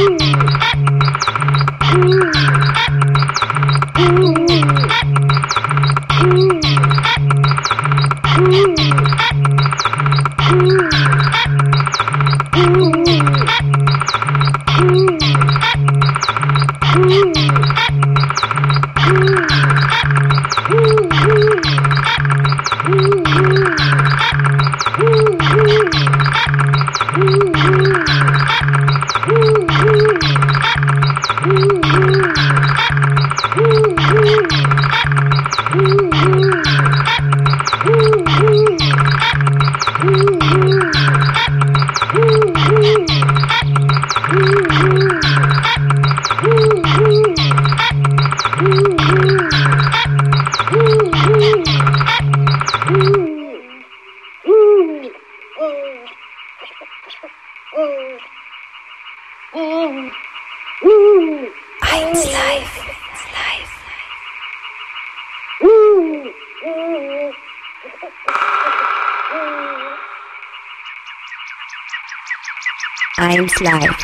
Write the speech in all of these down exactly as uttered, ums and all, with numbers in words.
eins Live.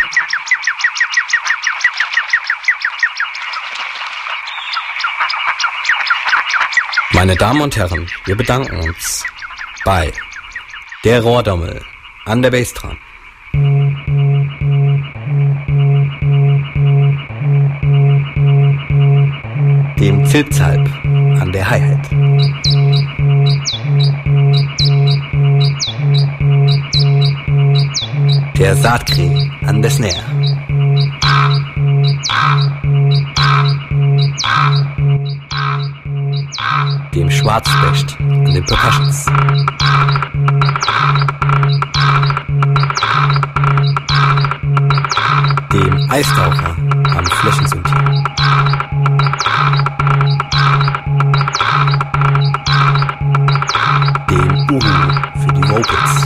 Meine Damen und Herren, wir bedanken uns bei der Rohrdommel an der Bassdrum, dem Zilpzalp an der Hi-Hat, der Saatkrähe an der Snare, dem Schwarzspecht an den Percussions, dem Eistaucher am Flächensynthi, dem Uhu für die Vocals,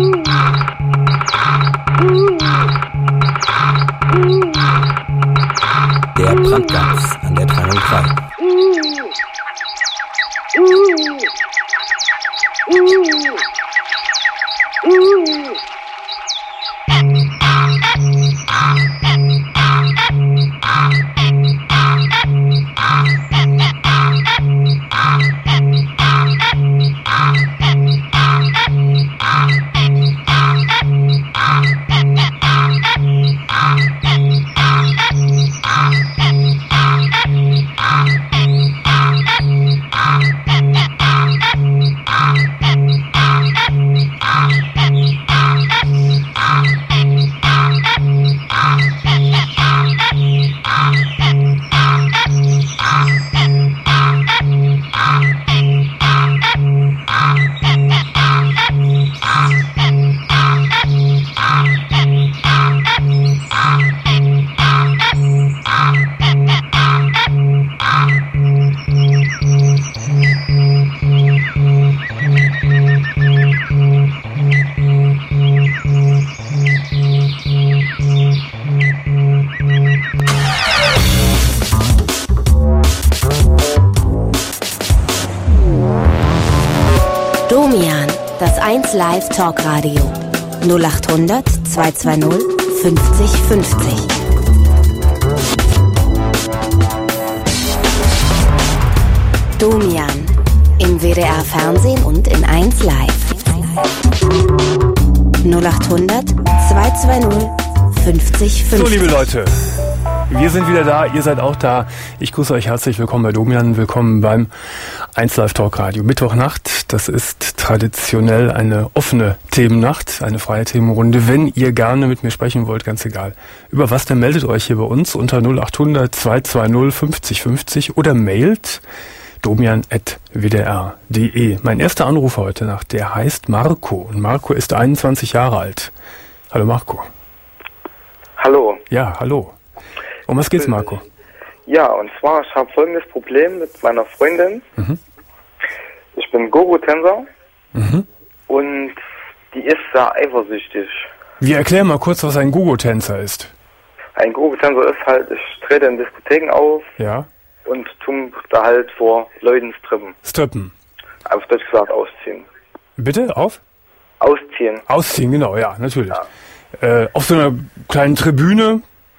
der Brandgans an der drei null drei, Domian, das eins Live Talk Radio. null acht hundert zwei zwei null fünfzig fünfzig. Domian, im W D R Fernsehen und in eins Live. null acht hundert zwei zwei null fünfzig fünfzig. So, liebe Leute, wir sind wieder da, ihr seid auch da. Ich grüße euch herzlich, willkommen bei Domian, willkommen beim eins Live Talk Radio. Mittwochnacht, das ist traditionell eine offene Themennacht, eine freie Themenrunde. Wenn ihr gerne mit mir sprechen wollt, ganz egal. Über was, dann meldet euch hier bei uns unter null acht hundert zwei zwei null fünfzig fünfzig oder mailt domian at w d r punkt d e. Mein erster Anruf heute Nacht, der heißt Marco. Und Marco ist einundzwanzig Jahre alt. Hallo Marco. Hallo. Ja, hallo. Um was geht's, Marco? Ja, und zwar, ich habe folgendes Problem mit meiner Freundin. Mhm. Ich bin Gogo-Tänzer Mhm. und die ist sehr eifersüchtig. Wir erklären mal kurz, was ein Gogo-Tänzer ist. Ein Gogo-Tänzer ist halt, ich trete in Diskotheken auf Ja. und tu da halt vor Leuten strippen. Strippen. Auf Deutsch gesagt, ausziehen. Bitte, auf? Ausziehen. Ausziehen, genau, ja, natürlich. Ja. Äh, auf so einer kleinen Tribüne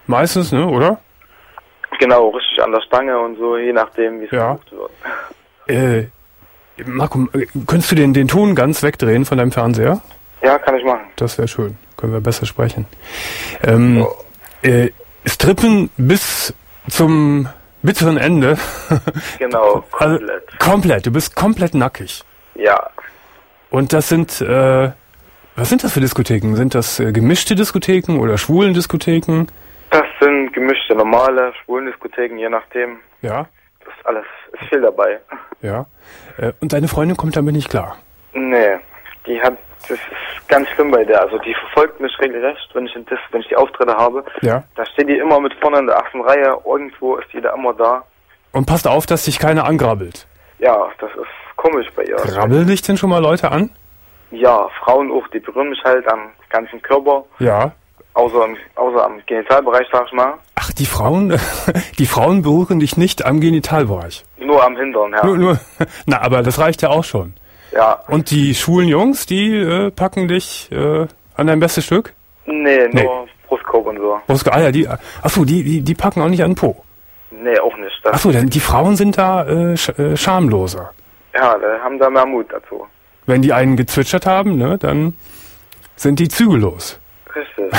Meistens, ne, oder? Genau, richtig an der Stange und so, je nachdem, wie es Ja. versucht wird. Äh, Marco, äh, könntest du den, den Ton ganz wegdrehen von deinem Fernseher? Ja, kann ich machen. Das wäre schön. Können wir besser sprechen. Ähm, äh, Strippen bis zum bitteren Ende. Genau, Also, komplett. komplett. Du bist komplett nackig. Ja, Und das sind, äh, was sind das für Diskotheken? Sind das äh, gemischte Diskotheken oder schwulen Diskotheken? das sind gemischte, normale, schwulen Diskotheken, je nachdem. Ja, Das ist alles, ist viel dabei. ja. Äh, und deine Freundin kommt damit nicht klar. Nee, die hat, das ist ganz schlimm bei der. Also die verfolgt mich regelrecht, wenn ich, in das, wenn ich die Auftritte habe. Ja. Da steht die immer mit vorne in der achten Reihe, irgendwo ist die da immer da. Und passt auf, dass dich keiner angrabbelt. Ja, das ist komisch bei ihr. Grabbeln dich denn schon mal Leute an? Ja, Frauen auch, die berühren mich halt am ganzen Körper, Ja. außer, im- außer am Genitalbereich, sag ich mal. Ach, die Frauen, die Frauen berühren dich nicht am Genitalbereich. Nur am Hintern, ja. Nur, nur, na, aber das reicht ja auch schon. Ja, Und die schwulen Jungs, die äh, packen dich äh, an dein bestes Stück? nee, nur Nee. Brustkorb und so. Brust- Ah ja, die, achso, die, die, die packen auch nicht an den Po. Nee, auch nicht. Das, Achso, denn die Frauen sind da äh, sch äh, schamloser. ja, da haben da mehr Mut dazu. Wenn die einen gezwitschert haben, ne, dann sind die zügellos. Richtig.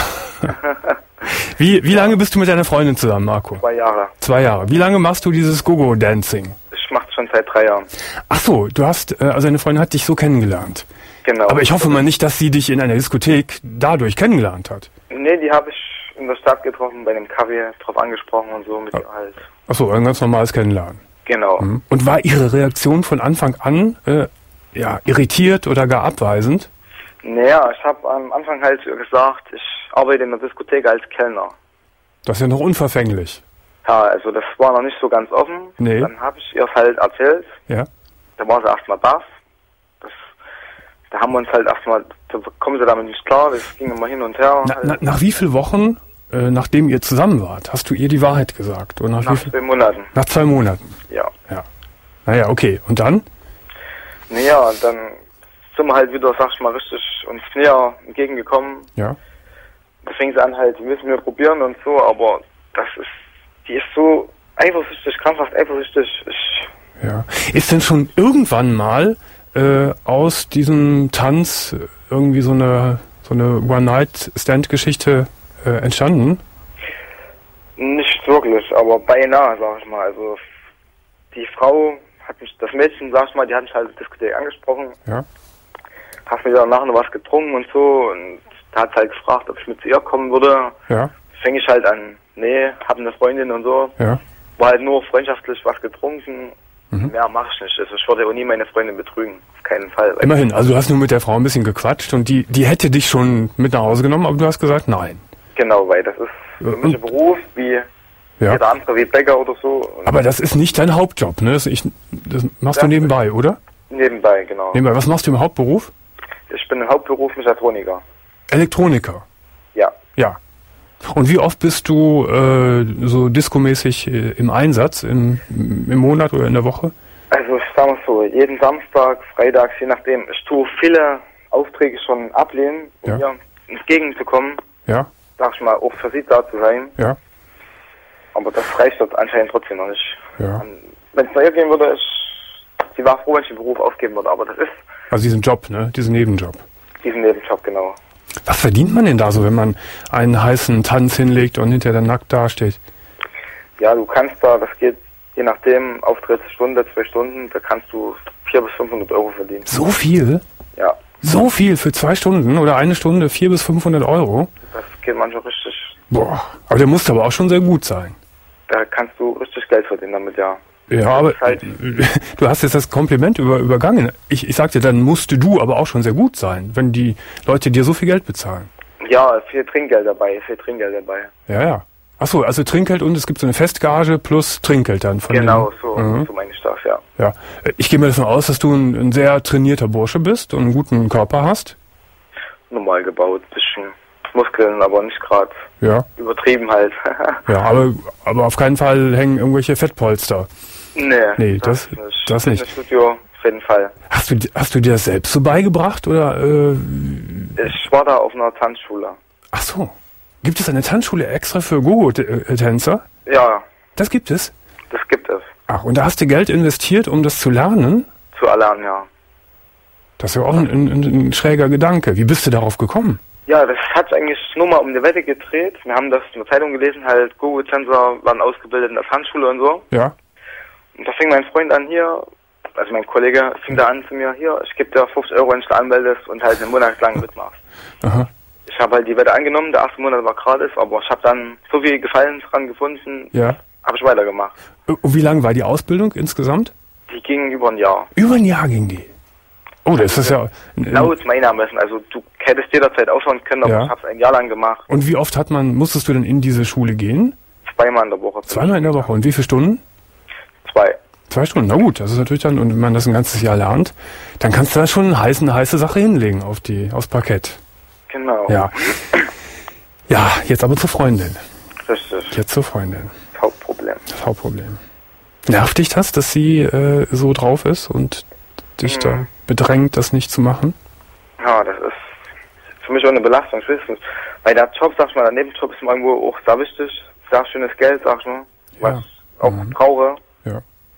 Wie, wie lange bist du mit deiner Freundin zusammen, Marco? Zwei Jahre. Zwei Jahre. Wie lange machst du dieses Gogo-Dancing? Ich mach's schon seit drei Jahren. Ach so, du hast, äh, also deine Freundin hat dich so kennengelernt. Genau. Aber ich hoffe mal nicht, dass sie dich in einer Diskothek dadurch kennengelernt hat. Nee, die habe ich in der Stadt getroffen, bei einem Kaffee drauf angesprochen und so mit ihr halt. Ach so, ein ganz normales Kennenlernen. Genau. Mhm. Und war ihre Reaktion von Anfang an äh, ja, irritiert oder gar abweisend? Naja, ich habe am Anfang halt gesagt, ich arbeite in der Diskothek als Kellner. Das ist ja noch unverfänglich. Ja, also das war noch nicht so ganz offen. Nee. Dann habe ich ihr halt erzählt. Ja. Da war sie erstmal baff. Das, da haben wir uns halt erstmal, da kommen sie damit nicht klar, das ging immer hin und her. Na, halt. na, nach wie vielen Wochen, äh, nachdem ihr zusammen wart, hast du ihr die Wahrheit gesagt? Oder nach, Nach wie viel? zwei Monaten, Nach zwei Monaten. ja. Ja. Naja, okay. Und dann? Naja, dann sind wir halt wieder, sag ich mal, richtig uns näher entgegengekommen. Ja. Da fing sie an halt, müssen wir probieren und so, aber das ist, die ist so eifersüchtig, krampfhaft eifersüchtig. Ich, Ja. Ist denn schon irgendwann mal äh, aus diesem Tanz irgendwie so eine so eine One-Night-Stand-Geschichte äh, entstanden? nicht wirklich, aber beinahe, sag ich mal. Also die Frau hat mich, das Mädchen, sag ich mal, die hat mich halt in der Diskothek angesprochen, Ja. hat mir danach noch was getrunken und so und da hat halt gefragt, ob ich mit zu ihr kommen würde. Ja. Fäng ich halt an, nee, hab eine Freundin und so. Ja. War halt nur freundschaftlich was getrunken. Mhm. Mehr mach ich nicht. Also ich würde auch nie meine Freundin betrügen. Auf keinen Fall. Immerhin, also du hast nur mit der Frau ein bisschen gequatscht und die die hätte dich schon mit nach Hause genommen, aber du hast gesagt, nein. Genau, weil das ist für mich ein Beruf wie Ja. jeder andere, wie Bäcker oder so. Und Aber das ist nicht dein Hauptjob, ne? Das, ich, das machst du Ja. nebenbei, oder? nebenbei, genau. Nebenbei. Was machst du im Hauptberuf? Ich bin im Hauptberuf Mechatroniker. Elektroniker. Ja. Ja. Und wie oft bist du äh, so diskomäßig äh, im Einsatz, im, im Monat oder in der Woche? Also ich sag mal so, jeden Samstag, freitags, je nachdem. Ich tue viele Aufträge schon ablehnen, um Ja. ihr entgegenzukommen. Ja, Sag ich mal, auch für sie da zu sein. ja, Aber das reicht dort anscheinend trotzdem noch nicht. ja. Wenn es nach ihr gehen würde, ich, sie war froh, wenn ich den Beruf aufgeben würde. Aber das ist Also diesen Job, ne? Diesen Nebenjob. diesen Nebenjob, genau. Was verdient man denn da so, wenn man einen heißen Tanz hinlegt und hinterher dann nackt dasteht? Ja, du kannst da, das geht je nachdem, Auftrittsstunde, zwei Stunden, da kannst du vierhundert bis fünfhundert Euro verdienen. So viel? Ja, So viel für zwei Stunden oder eine Stunde vierhundert bis fünfhundert Euro? das geht manchmal richtig, Boah, aber der muss aber auch schon sehr gut sein. da kannst du richtig Geld verdienen damit, ja. Ja, aber ist halt- du hast jetzt das Kompliment über, übergangen. Ich, ich sagte, dann musste du aber auch schon sehr gut sein, wenn die Leute dir so viel Geld bezahlen. Ja, viel Trinkgeld dabei, viel Trinkgeld dabei. Ja, ja. Ach so, also Trinkgeld und es gibt so eine Festgage plus Trinkgeld dann von Genau, den, so, Mhm. so meine ich das, ja. Ja. Ich gehe mir davon aus, dass du ein, ein sehr trainierter Bursche bist und einen guten Körper hast. Normal gebaut, bisschen Muskeln, aber nicht gerade Ja. übertrieben halt. Ja, aber, aber auf keinen Fall hängen irgendwelche Fettpolster. nee, Nee, das- nicht. das nicht. Fitnessstudio, auf jeden Fall. Hast du, hast du dir das selbst so beigebracht oder? Äh, Ich war da auf einer Tanzschule. ach so. Gibt es eine Tanzschule extra für Gogo-Tänzer? Ja, Das gibt es? das gibt es. Ach, und da hast du Geld investiert, um das zu lernen? Zu erlernen, ja. Das ist ja auch ein, ein, ein schräger Gedanke. Wie bist du darauf gekommen? Ja, das hat sich eigentlich nur mal um die Wette gedreht. Wir haben das in der Zeitung gelesen, halt Gogo-Tänzer waren ausgebildet in der Tanzschule und so. Ja. Und da fing mein Freund an hier, also mein Kollege fing da an zu mir, hier, ich gebe dir fünfzig Euro, wenn du dich anmeldest und halt einen Monat lang mitmachst. Aha. Ich habe halt die Wette angenommen, der erste Monat war gratis, aber ich habe dann so viel Gefallen dran gefunden, Ja. habe ich weitergemacht. Und wie lang war die Ausbildung insgesamt? Die ging über ein Jahr. Über ein Jahr ging die. Oh, das ist ja... Laut meiner Ermessen, also du hättest jederzeit aufhören können, aber Ja. ich habe es ein Jahr lang gemacht, Und wie oft hat man, musstest du denn in diese Schule gehen? zweimal in der Woche. Zweimal in der Woche. Und wie viele Stunden? Zwei. Zwei Stunden. Na gut, das ist natürlich dann, und wenn man das ein ganzes Jahr lernt, dann kannst du da schon eine heiße, eine heiße Sache hinlegen auf die, aufs Parkett. Genau. Ja. Ja, jetzt aber zur Freundin. Richtig. Jetzt zur Freundin. Das Hauptproblem. Das Hauptproblem. Nervt dich das, dass sie äh, so drauf ist und dich Mhm. da bedrängt, das nicht zu machen? Ja, das ist für mich auch eine Belastung, ich weiß nicht. Weil der Job, sag ich mal, der Nebenjob ist mir irgendwo auch sehr wichtig. Sehr schönes Geld, sag ich mal, was Ja. ich auch Mhm. brauche. Ja.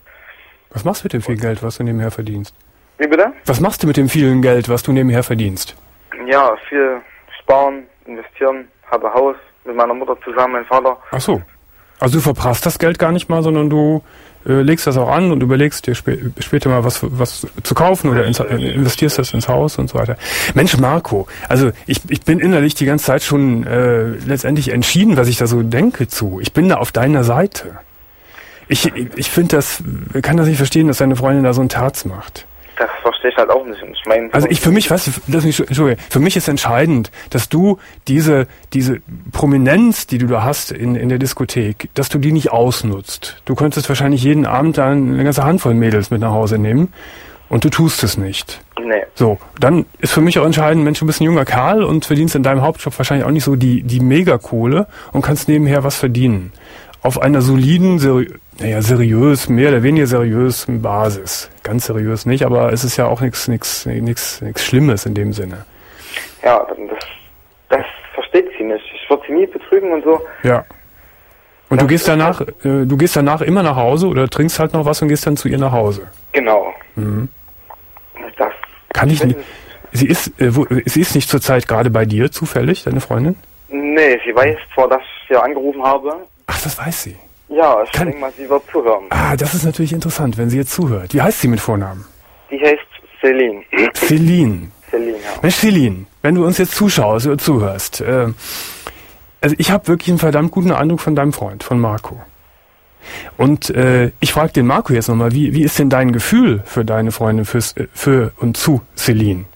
Was machst du mit dem viel Geld, was du nebenher verdienst? Wie bitte? Was machst du mit dem vielen Geld, was du nebenher verdienst? Ja, viel sparen, investieren, habe Haus mit meiner Mutter zusammen, mein Vater. Ach so. Also du verprasst das Geld gar nicht mal, sondern du äh, legst das auch an und überlegst dir spä- später mal was, was zu kaufen oder ins, äh, investierst das ins Haus und so weiter. Mensch, Marco, also ich, ich bin innerlich die ganze Zeit schon äh, letztendlich entschieden, was ich da so denke zu. Ich bin da auf deiner Seite. Ich, ich, ich finde das, kann das nicht verstehen, dass deine Freundin da so ein Terz macht. Das verstehe ich halt auch nicht. Und ich meine, Also ich für mich, weißt du, lass mich, Entschuldige, für mich ist entscheidend, dass du diese diese Prominenz, die du da hast in in der Diskothek, dass du die nicht ausnutzt. Du könntest wahrscheinlich jeden Abend dann eine ganze Handvoll Mädels mit nach Hause nehmen und du tust es nicht. nee. So, dann ist für mich auch entscheidend, Mensch, du bist ein junger Kerl und verdienst in deinem Hauptjob wahrscheinlich auch nicht so die die Megakohle und kannst nebenher was verdienen. Auf einer soliden, seri naja, seriös, mehr oder weniger seriösen Basis. Ganz seriös nicht, aber es ist ja auch nichts nichts nichts nichts Schlimmes in dem Sinne. Ja, das, das versteht sie nicht. Ich würde sie nie betrügen und so. Ja. Und du Das gehst ist danach, äh, du gehst danach immer nach Hause oder trinkst halt noch was und gehst dann zu ihr nach Hause. Genau. Mhm. Das Kann ich nicht. Sie ist, äh, wo, sie ist nicht zurzeit gerade bei dir zufällig, deine Freundin? Nee, sie weiß zwar, dass ich sie angerufen habe. Ach, das weiß sie. Ja, ich Kann- denke mal, sie wird zuhören. Ah, das ist natürlich interessant, wenn sie jetzt zuhört. Wie heißt sie mit Vornamen? Die heißt Celine. Celine. Celine, ja. Mensch, Celine, wenn du uns jetzt zuschaust oder zuhörst, äh, also ich habe wirklich einen verdammt guten Eindruck von deinem Freund, von Marco. Und äh, ich frage den Marco jetzt nochmal, wie, wie ist denn dein Gefühl für deine Freundin, fürs, äh, für und zu Celine?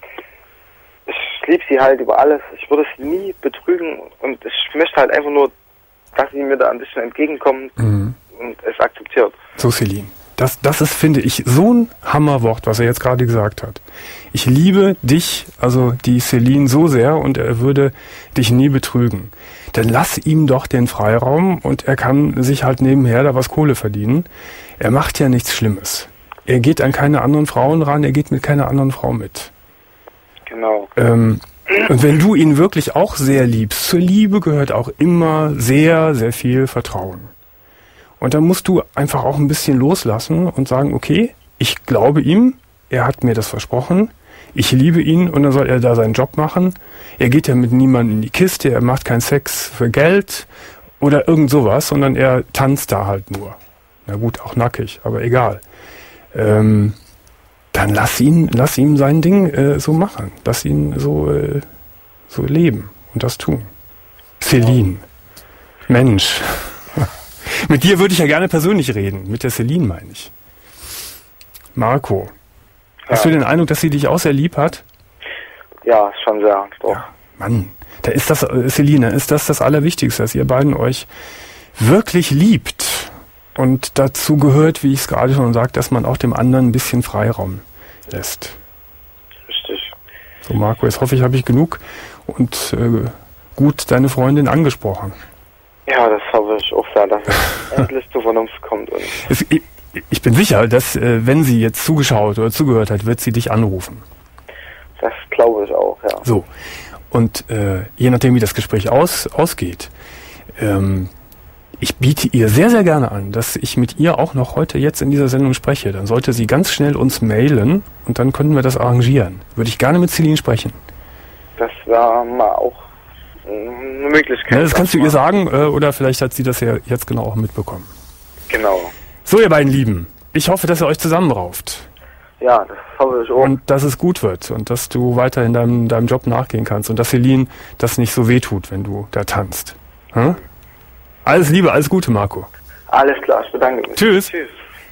Ich liebe sie halt über alles. Ich würde sie nie betrügen und ich möchte halt einfach nur, dass sie mir da ein bisschen entgegenkommt Mhm. und es akzeptiert. So, Celine. Das, das ist, finde ich, so ein Hammerwort, was er jetzt gerade gesagt hat. Ich liebe dich, also die Celine, so sehr und er würde dich nie betrügen. Dann lass ihm doch den Freiraum und er kann sich halt nebenher da was Kohle verdienen. Er macht ja nichts Schlimmes. Er geht an keine anderen Frauen ran, er geht mit keiner anderen Frau mit. Genau. Ähm, und wenn du ihn wirklich auch sehr liebst, zur Liebe gehört auch immer sehr, sehr viel Vertrauen. Und dann musst du einfach auch ein bisschen loslassen und sagen, okay, ich glaube ihm, er hat mir das versprochen, ich liebe ihn und dann soll er da seinen Job machen. Er geht ja mit niemandem in die Kiste, er macht keinen Sex für Geld oder irgend sowas, sondern er tanzt da halt nur. Na gut, auch nackig, aber egal. Ähm, dann lass ihn, lass ihm sein Ding äh, so machen. Lass ihn so, äh, so leben und das tun. Celine. Mensch. Mit dir würde ich ja gerne persönlich reden. Mit der Celine meine ich. Marco. Hast Ja. du den Eindruck, dass sie dich auch sehr lieb hat? Ja, schon sehr. Doch. Ja, Mann. Da ist das, äh, Celine, ist das das Allerwichtigste, dass ihr beiden euch wirklich liebt. Und dazu gehört, wie ich es gerade schon sagte, dass man auch dem anderen ein bisschen Freiraum lässt. Richtig. So, Marco, jetzt hoffe ich, habe ich genug und äh, gut deine Freundin angesprochen. Ja, das hoffe ich auch sehr, dass es endlich zur Vernunft kommt. Und Es, ich, ich bin sicher, dass, äh, wenn sie jetzt zugeschaut oder zugehört hat, wird sie dich anrufen. das glaube ich auch, ja. So. Und äh, je nachdem, wie das Gespräch aus, ausgeht, ähm, ich biete ihr sehr, sehr gerne an, dass ich mit ihr auch noch heute jetzt in dieser Sendung spreche. Dann sollte sie ganz schnell uns mailen und dann könnten wir das arrangieren. Würde ich gerne mit Celine sprechen. Das war mal auch eine Möglichkeit. Ja, das kannst du ihr sagen, äh, oder vielleicht hat sie das ja jetzt genau auch mitbekommen. Genau. So, ihr beiden Lieben, ich hoffe, dass ihr euch zusammenrauft. Ja, das hoffe ich auch. Und dass es gut wird und dass du weiterhin deinem, deinem Job nachgehen kannst und dass Celine das nicht so wehtut, wenn du da tanzt. Hm? Alles Liebe, alles Gute, Marco. Alles klar, ich bedanke mich. Tschüss. Tschüss.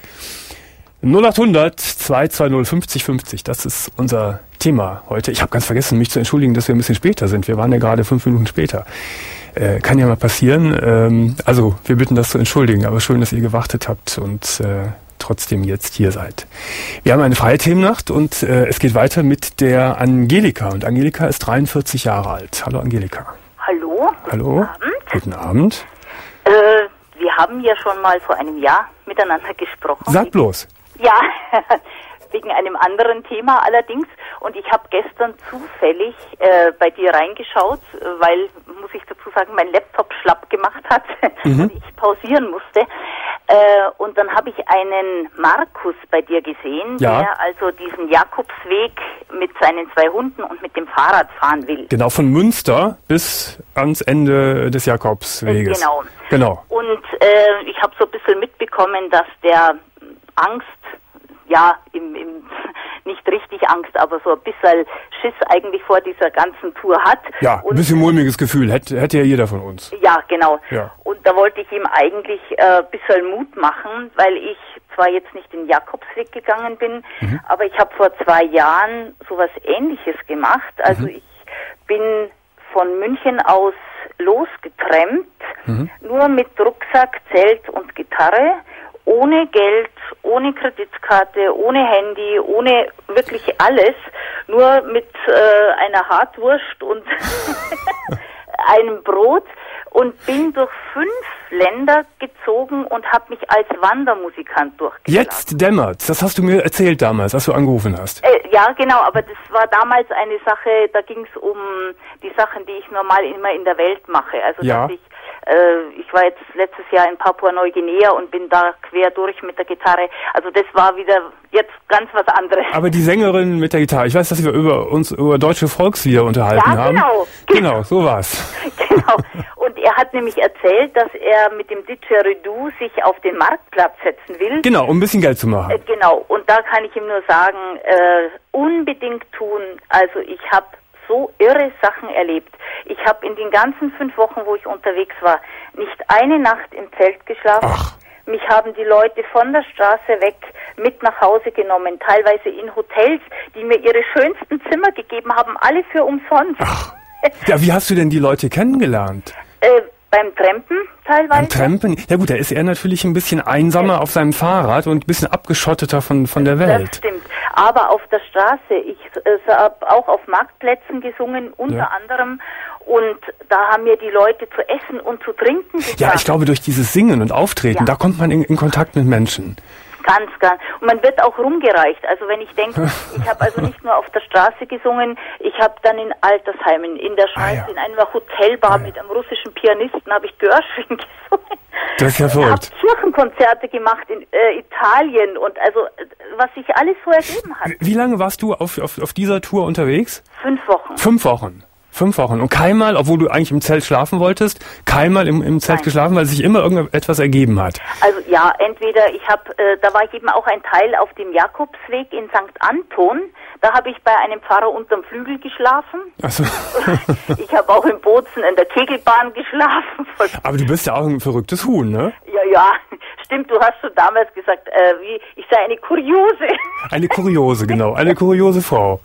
null acht hundert zwei zwei null fünfzig fünfzig, das ist unser Thema heute. Ich habe ganz vergessen, mich zu entschuldigen, dass wir ein bisschen später sind. Wir waren ja gerade fünf Minuten später. Äh, kann ja mal passieren. Ähm, also, wir bitten das zu entschuldigen, aber schön, dass ihr gewartet habt und äh, trotzdem jetzt hier seid. Wir haben eine freie Themennacht und äh, es geht weiter mit der Angelika. Und Angelika ist dreiundvierzig Jahre alt. Hallo Angelika. Hallo. Hallo. Guten Abend. Guten Abend. Äh, wir haben ja schon mal vor einem Jahr miteinander gesprochen. Sag bloß. Ja, wegen einem anderen Thema allerdings. Und ich habe gestern zufällig äh, bei dir reingeschaut, weil, muss ich dazu sagen, mein Laptop schlapp gemacht hat mhm. und ich pausieren musste. Äh, und dann habe ich einen Markus bei dir gesehen, ja. der also diesen Jakobsweg mit seinen zwei Hunden und mit dem Fahrrad fahren will. Genau, von Münster bis ans Ende des Jakobsweges. Genau. Genau. Und äh, ich habe so ein bisschen mitbekommen, dass der Angst, ja, im, im, nicht richtig Angst, aber so ein bisschen Schiss eigentlich vor dieser ganzen Tour hat. Ja, ein bisschen mulmiges Gefühl, hätte, hätte ja jeder von uns. Ja, genau. Ja. Und da wollte ich ihm eigentlich äh, ein bisschen Mut machen, weil ich zwar jetzt nicht den Jakobsweg gegangen bin, mhm. aber ich habe vor zwei Jahren sowas Ähnliches gemacht. Also mhm. ich bin von München aus losgetrennt, mhm. nur mit Rucksack, Zelt und Gitarre, ohne Geld, ohne Kreditkarte, ohne Handy, ohne wirklich alles, nur mit äh, einer Hartwurst und einem Brot und bin durch fünf Länder gezogen und habe mich als Wandermusikant durchgeschlagen. Jetzt dämmert's, das hast du mir erzählt damals, als du angerufen hast. Äh, ja, genau, aber das war damals eine Sache, da ging es um die Sachen, die ich normal immer in der Welt mache. Also ja. dass ich Ich war jetzt letztes Jahr in Papua-Neuguinea und bin da quer durch mit der Gitarre. Also das war wieder jetzt ganz was anderes. Aber die Sängerin mit der Gitarre, ich weiß, dass wir über uns über deutsche Volkslieder unterhalten ja, haben. Genau, genau, so war's. Genau. Und er hat nämlich erzählt, dass er mit dem Didgeridoo sich auf den Marktplatz setzen will. Genau, um ein bisschen Geld zu machen. Äh, genau. Und da kann ich ihm nur sagen, äh, unbedingt tun. Also ich habe so irre Sachen erlebt. Ich habe in den ganzen fünf Wochen, wo ich unterwegs war, nicht eine Nacht im Zelt geschlafen. Ach. Mich haben die Leute von der Straße weg mit nach Hause genommen, teilweise in Hotels, die mir ihre schönsten Zimmer gegeben haben, alle für umsonst. Ach. Ja, wie hast du denn die Leute kennengelernt? Äh, beim Trampen teilweise. Beim Trampen? Ja gut, da ist er natürlich ein bisschen einsamer auf seinem Fahrrad und ein bisschen abgeschotteter von, von der Welt. Das stimmt. Aber auf der Straße, ich äh, habe auch auf Marktplätzen gesungen, unter ja. anderem. Und da haben mir die Leute zu essen und zu trinken gebracht. Ja, ich glaube, durch dieses Singen und Auftreten, ja. da kommt man in, in Kontakt mit Menschen. Ganz, ganz. Und man wird auch rumgereicht. Also wenn ich denke, ich habe also nicht nur auf der Straße gesungen, ich habe dann in Altersheimen, in der Schweiz, ah, ja. in einer Hotelbar ah, ja. mit einem russischen Pianisten, habe ich Gershwin gesungen. Das ist ja verrückt. Ich habe Kirchenkonzerte gemacht in äh, Italien und also was sich alles so ergeben hat. Wie lange warst du auf, auf, auf dieser Tour unterwegs? Fünf Wochen. Fünf Wochen. Fünf Wochen. Und keinmal, obwohl du eigentlich im Zelt schlafen wolltest, keinmal im, im Zelt Nein. geschlafen, weil sich immer irgendetwas ergeben hat. Also ja, entweder ich habe, äh, da war ich eben auch ein Teil auf dem Jakobsweg in Sankt Anton. Da habe ich bei einem Pfarrer unterm Flügel geschlafen. Ach so. Ich habe auch in Bozen in der Kegelbahn geschlafen. Aber du bist ja auch ein verrücktes Huhn, ne? Ja, ja. Stimmt, du hast schon damals gesagt, äh, wie ich sei eine Kuriose. Eine Kuriose, genau. Eine kuriose Frau.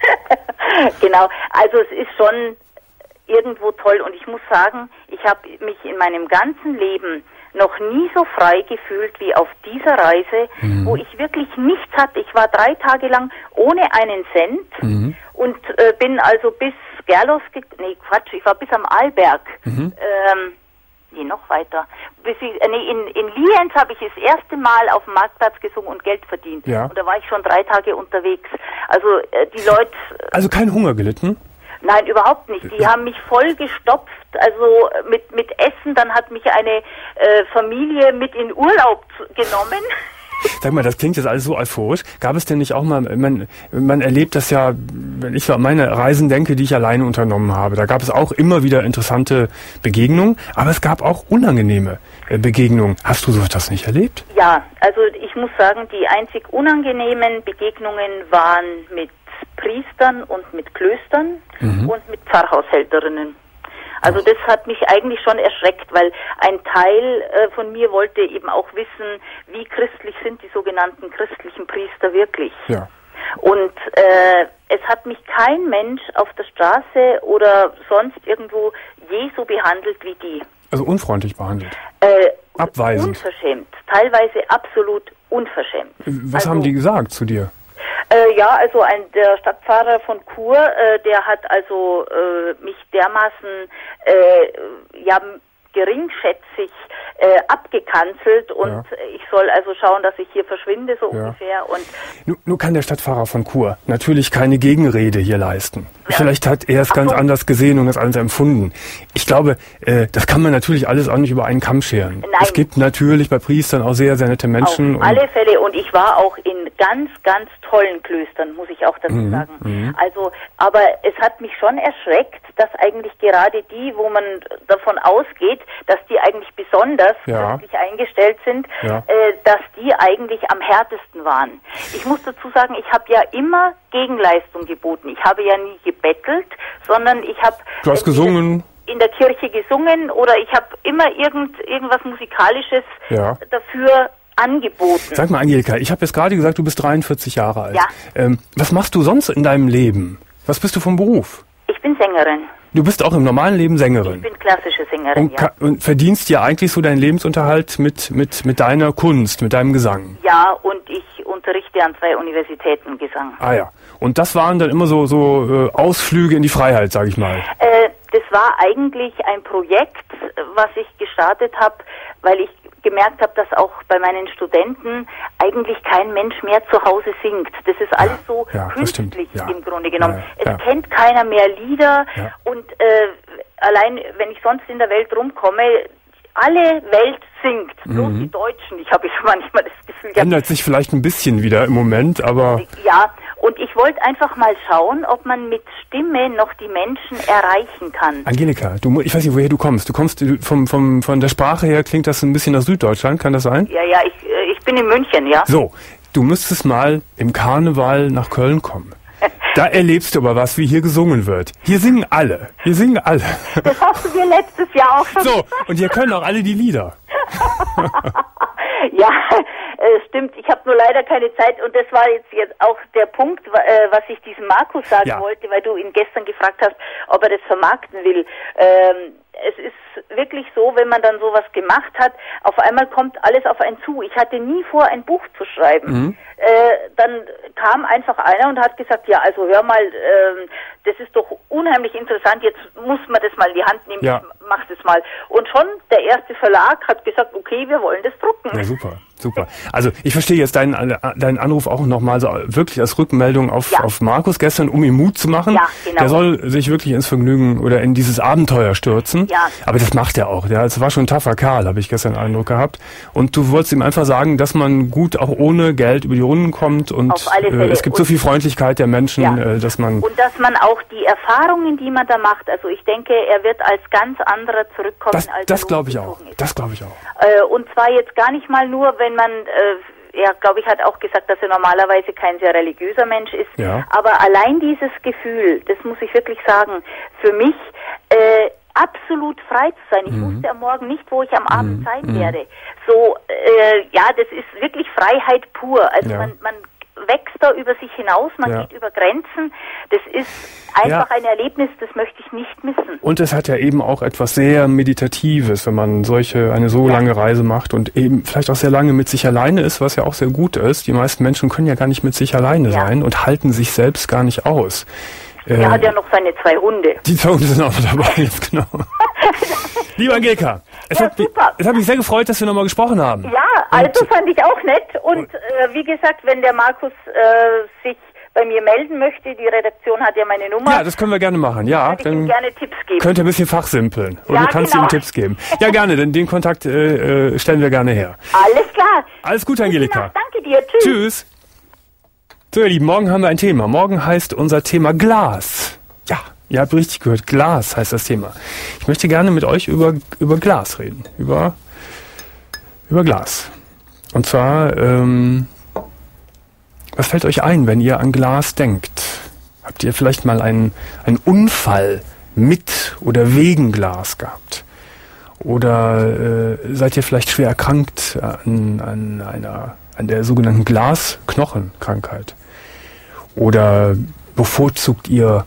Genau. Also es ist schon irgendwo toll und ich muss sagen, ich habe mich in meinem ganzen Leben noch nie so frei gefühlt wie auf dieser Reise, mhm. wo ich wirklich nichts hatte. Ich war drei Tage lang ohne einen Cent mhm. und äh, bin also bis Gerlos, ge- nee Quatsch, ich war bis am Arlberg, mhm. ähm, nee noch weiter, bis ich, äh, nee in, in Lienz habe ich das erste Mal auf dem Marktplatz gesungen und Geld verdient. Ja. Und da war ich schon drei Tage unterwegs. Also äh, die Leute... Also kein Hunger gelitten? Nein, überhaupt nicht. Die haben mich voll gestopft, also mit, mit Essen. Dann hat mich eine äh, Familie mit in Urlaub zu, genommen. Sag mal, das klingt jetzt alles so euphorisch. Gab es denn nicht auch mal, man, man erlebt das ja, wenn ich an meine Reisen denke, die ich alleine unternommen habe, da gab es auch immer wieder interessante Begegnungen, aber es gab auch unangenehme äh, Begegnungen. Hast du so etwas nicht erlebt? Ja, also ich muss sagen, die einzig unangenehmen Begegnungen waren mit Priestern und mit Klöstern mhm. und mit Pfarrhaushälterinnen. Also das hat mich eigentlich schon erschreckt, weil ein Teil äh, von mir wollte eben auch wissen, wie christlich sind die sogenannten christlichen Priester wirklich. Ja. Und äh, es hat mich kein Mensch auf der Straße oder sonst irgendwo je so behandelt wie die. Also unfreundlich behandelt? Äh, Abweisend? Unverschämt. Teilweise absolut unverschämt. Was also, haben die gesagt zu dir? Äh, ja, also ein, der Stadtpfarrer von Chur, äh, der hat also äh, mich dermaßen äh, ja, geringschätzig äh, abgekanzelt und ja. ich soll also schauen, dass ich hier verschwinde, so ja. ungefähr. Und nun, nun kann der Stadtpfarrer von Chur natürlich keine Gegenrede hier leisten. Ja. Vielleicht hat er es ganz so. anders gesehen und es anders empfunden. Ich glaube, äh, das kann man natürlich alles auch nicht über einen Kamm scheren. Nein. Es gibt natürlich bei Priestern auch sehr, sehr nette Menschen. Auf alle Fälle, und ich war auch in ganz, ganz tollen Klöstern, muss ich auch dazu mhm. sagen. Mhm. Also, aber es hat mich schon erschreckt, dass eigentlich gerade die, wo man davon ausgeht, dass die eigentlich besonders ja. christlich eingestellt sind, ja. äh, dass die eigentlich am härtesten waren. Ich muss dazu sagen, ich habe ja immer Gegenleistung geboten. Ich habe ja nie gebettelt, sondern ich habe... Du hast gesungen... in der Kirche gesungen oder ich habe immer irgend, irgendwas Musikalisches ja. dafür angeboten. Sag mal, Angelika, ich habe jetzt gerade gesagt, du bist dreiundvierzig Jahre alt. Ja. Ähm, was machst du sonst in deinem Leben? Was bist du vom Beruf? Ich bin Sängerin. Du bist auch im normalen Leben Sängerin? Ich bin klassische Sängerin, und, ja. Und verdienst dir eigentlich so deinen Lebensunterhalt mit, mit, mit deiner Kunst, mit deinem Gesang? Ja, und ich unterrichte an zwei Universitäten Gesang. Ah ja. Und das waren dann immer so, so äh, Ausflüge in die Freiheit, sag ich mal? Äh, das war eigentlich ein Projekt, was ich gestartet habe, weil ich gemerkt habe, dass auch bei meinen Studenten eigentlich kein Mensch mehr zu Hause singt. Das ist alles so ja, künstlich ja. im Grunde genommen. Ja, es ja. kennt keiner mehr Lieder ja. und äh, allein, wenn ich sonst in der Welt rumkomme, alle Welt singt, bloß mhm. die Deutschen. Ich habe manchmal das Gefühl... Ändert sich vielleicht ein bisschen wieder im Moment, aber... Ja, und ich wollte einfach mal schauen, ob man mit Stimme noch die Menschen erreichen kann. Angelika, du, ich weiß nicht, woher du kommst. Du kommst vom, vom, von der Sprache her, klingt das ein bisschen nach Süddeutschland, kann das sein? Ja, ja, ich, ich bin in München, ja. So, du müsstest mal im Karneval nach Köln kommen. Da erlebst du aber was, wie hier gesungen wird. Hier singen alle. Hier singen alle. Das hast du mir letztes Jahr auch schon So, gesagt. und hier können auch alle die Lieder. Ja, äh, stimmt. Ich habe nur leider keine Zeit und das war jetzt, jetzt auch der Punkt, äh, was ich diesem Markus sagen ja. wollte, weil du ihn gestern gefragt hast, ob er das vermarkten will. Ähm, es ist wirklich so, wenn man dann sowas gemacht hat, auf einmal kommt alles auf einen zu. Ich hatte nie vor, ein Buch zu schreiben. Mhm. Äh, dann kam einfach einer und hat gesagt, ja, also hör mal, ähm, das ist doch unheimlich interessant, jetzt muss man das mal in die Hand nehmen, ja. ich mach das mal. Und schon der erste Verlag hat gesagt, okay, wir wollen das drucken. Ja, super, super. Also ich verstehe jetzt deinen, deinen Anruf auch nochmal so wirklich als Rückmeldung auf, ja. auf Markus gestern, um ihm Mut zu machen. Ja, genau. Der soll sich wirklich ins Vergnügen oder in dieses Abenteuer stürzen. Ja. Aber das macht er auch. Ja, es war schon ein taffer Kerl, habe ich gestern den Eindruck gehabt. Und du wolltest ihm einfach sagen, dass man gut auch ohne Geld über die Runden kommt und Auf alle Fälle. Äh, es gibt und so viel Freundlichkeit der Menschen, ja. äh, dass man... Und dass man auch die Erfahrungen, die man da macht, also ich denke, er wird als ganz anderer zurückkommen, Das, als das er glaube ich auch. losgezogen ist. Das glaube ich auch. Äh, und zwar jetzt gar nicht mal nur, wenn man... Äh, er, glaube ich, hat auch gesagt, dass er normalerweise kein sehr religiöser Mensch ist. Ja. Aber allein dieses Gefühl, das muss ich wirklich sagen, für mich äh, absolut frei zu sein. Ich Mhm. wusste am Morgen nicht, wo ich am Abend Mhm. sein Mhm. werde. So, äh, ja, das ist wirklich Freiheit pur. Also Ja. man, man wächst da über sich hinaus, man Ja. geht über Grenzen. Das ist einfach Ja. ein Erlebnis, das möchte ich nicht missen. Und es hat ja eben auch etwas sehr Meditatives, wenn man solche, eine so Ja. lange Reise macht und eben vielleicht auch sehr lange mit sich alleine ist, was ja auch sehr gut ist. Die meisten Menschen können ja gar nicht mit sich alleine Ja. sein und halten sich selbst gar nicht aus. Er Äh, hat ja noch seine zwei Hunde. Die zwei Hunde sind auch dabei, jetzt genau. Lieber Angelika, es, Ja, hat mich, super. es hat mich sehr gefreut, dass wir nochmal gesprochen haben. Ja, also fand ich auch nett. Und äh, wie gesagt, wenn der Markus äh, sich bei mir melden möchte, die Redaktion hat ja meine Nummer. Ja, das können wir gerne machen. Ja, würde ich Ihnen gerne Tipps geben. Könnt ihr ein bisschen fachsimpeln. Und ja, du kannst genau. ihm Tipps geben. Ja, gerne, denn den Kontakt äh, stellen wir gerne her. Alles klar. Alles gut, Angelika. Danke dir. Tschüss. Tschüss. So, ihr Lieben, morgen haben wir ein Thema. Morgen heißt unser Thema Glas. Ja, ihr habt richtig gehört. Glas heißt das Thema. Ich möchte gerne mit euch über, über Glas reden. Über, über Glas. Und zwar, ähm, was fällt euch ein, wenn ihr an Glas denkt? Habt ihr vielleicht mal einen, einen Unfall mit oder wegen Glas gehabt? Oder äh, seid ihr vielleicht schwer erkrankt an, an, einer, an der sogenannten Glasknochenkrankheit? Oder bevorzugt ihr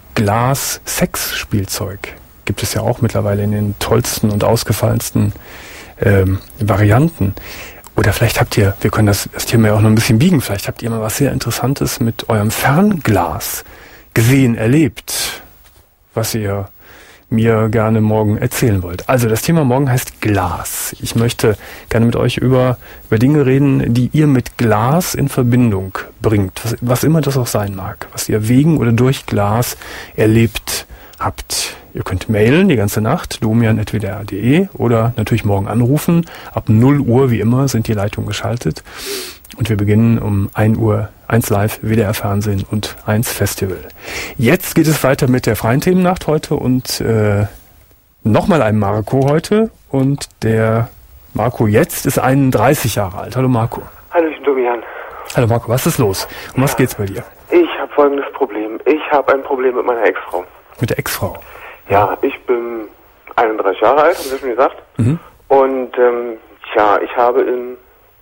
Glas-Sexspielzeug? Gibt es ja auch mittlerweile in den tollsten und ausgefallensten ähm, Varianten. Oder vielleicht habt ihr, wir können das, das Thema ja auch noch ein bisschen biegen, vielleicht habt ihr mal was sehr Interessantes mit eurem Fernglas gesehen, erlebt, was ihr mir gerne morgen erzählen wollt. Also das Thema morgen heißt Glas. Ich möchte gerne mit euch über, über Dinge reden, die ihr mit Glas in Verbindung bringt, was, was immer das auch sein mag, was ihr wegen oder durch Glas erlebt habt. Ihr könnt mailen die ganze Nacht, domian at w d r punkt d e oder natürlich morgen anrufen. Ab null Uhr, wie immer, sind die Leitungen geschaltet. Und wir beginnen um ein Uhr, eins Live, W D R Fernsehen und eins Festival. Jetzt geht es weiter mit der freien Themennacht heute und äh, nochmal ein Marco heute. Und der Marco jetzt ist einunddreißig Jahre alt. Hallo Marco. Hallo, ich bin Domian. Hallo Marco, was ist los? Um ja. was geht's bei dir? Ich habe folgendes Problem. Ich habe ein Problem mit meiner Ex-Frau. Mit der Ex-Frau? Ja, ich bin einunddreißig Jahre alt, haben Sie schon gesagt. Mhm. Und ähm, ja, ich habe in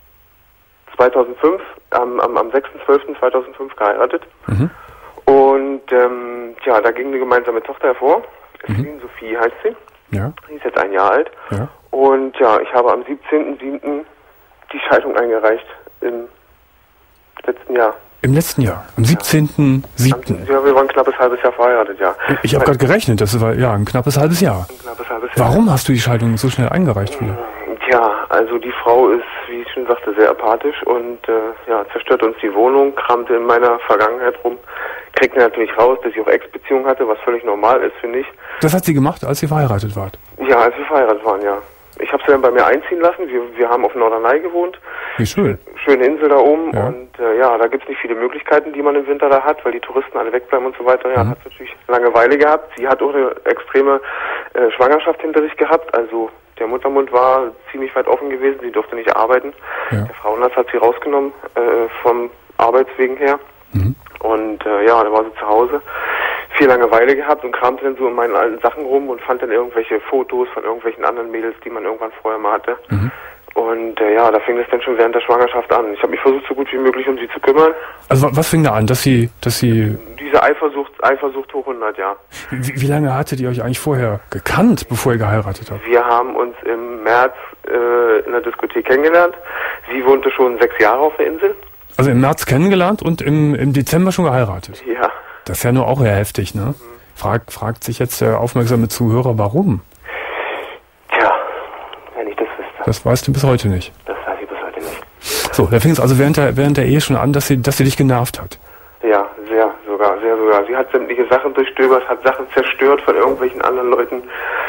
zweitausendfünf, am, am, am sechster zwölfter zweitausendfünf geheiratet. Mhm. Und ähm, ja, da ging eine gemeinsame Tochter hervor. Mhm. Sophie heißt sie. Ja. Sie ist jetzt ein Jahr alt. Ja. Und ja, ich habe am siebzehnten siebten die Scheidung eingereicht im letzten Jahr. Im letzten Jahr, am siebzehnten siebten Ja, wir waren ein knappes halbes Jahr verheiratet, ja. Ich habe gerade gerechnet, das war ja ein knappes halbes Jahr. Ein knappes halbes Jahr. Warum hast du die Scheidung so schnell eingereicht wieder? Ja, also die Frau ist, wie ich schon sagte, sehr apathisch und äh, ja, zerstört uns die Wohnung, kramte in meiner Vergangenheit rum, kriegte natürlich raus, dass ich auch Ex-Beziehung hatte, was völlig normal ist, finde ich. Das hat sie gemacht, als ihr verheiratet wart? Ja, als wir verheiratet waren, ja. Ich habe sie dann bei mir einziehen lassen. Wir, wir haben auf Norderney gewohnt. Wie schön. Schöne Insel da oben. Ja. Und äh, ja, da gibt's nicht viele Möglichkeiten, die man im Winter da hat, weil die Touristen alle wegbleiben und so weiter. Ja, mhm. hat natürlich Langeweile gehabt. Sie hat auch eine extreme äh, Schwangerschaft hinter sich gehabt. Also der Muttermund war ziemlich weit offen gewesen. Sie durfte nicht arbeiten. Ja. Der Frauenarzt hat sie rausgenommen äh, vom Arbeitswegen her. Mhm. Und äh, ja, da war sie zu Hause. Viel Langeweile gehabt und kramte dann so in meinen alten Sachen rum und fand dann irgendwelche Fotos von irgendwelchen anderen Mädels, die man irgendwann vorher mal hatte. Mhm. Und äh, ja, da fing es dann schon während der Schwangerschaft an. Ich habe mich versucht, so gut wie möglich um sie zu kümmern. Also was fing da an, dass sie, dass sie... Diese Eifersucht, Eifersucht hoch hundert, ja. Wie, wie lange hattet ihr euch eigentlich vorher gekannt, bevor ihr geheiratet habt? Wir haben uns im März äh, in der Diskothek kennengelernt. Sie wohnte schon sechs Jahre auf der Insel. Also im März kennengelernt und im, im Dezember schon geheiratet? Ja. Das ist ja nur auch eher heftig, ne? Mhm. Frag, fragt sich jetzt der aufmerksame Zuhörer, warum? Tja, wenn ich das wüsste. Das weißt du bis heute nicht. Das weiß ich bis heute nicht. So, da fing es also während der, während der Ehe schon an, dass sie, dass sie dich genervt hat. Ja, sehr sogar, sehr sogar. Sie hat sämtliche Sachen durchstöbert, hat Sachen zerstört von irgendwelchen anderen Leuten.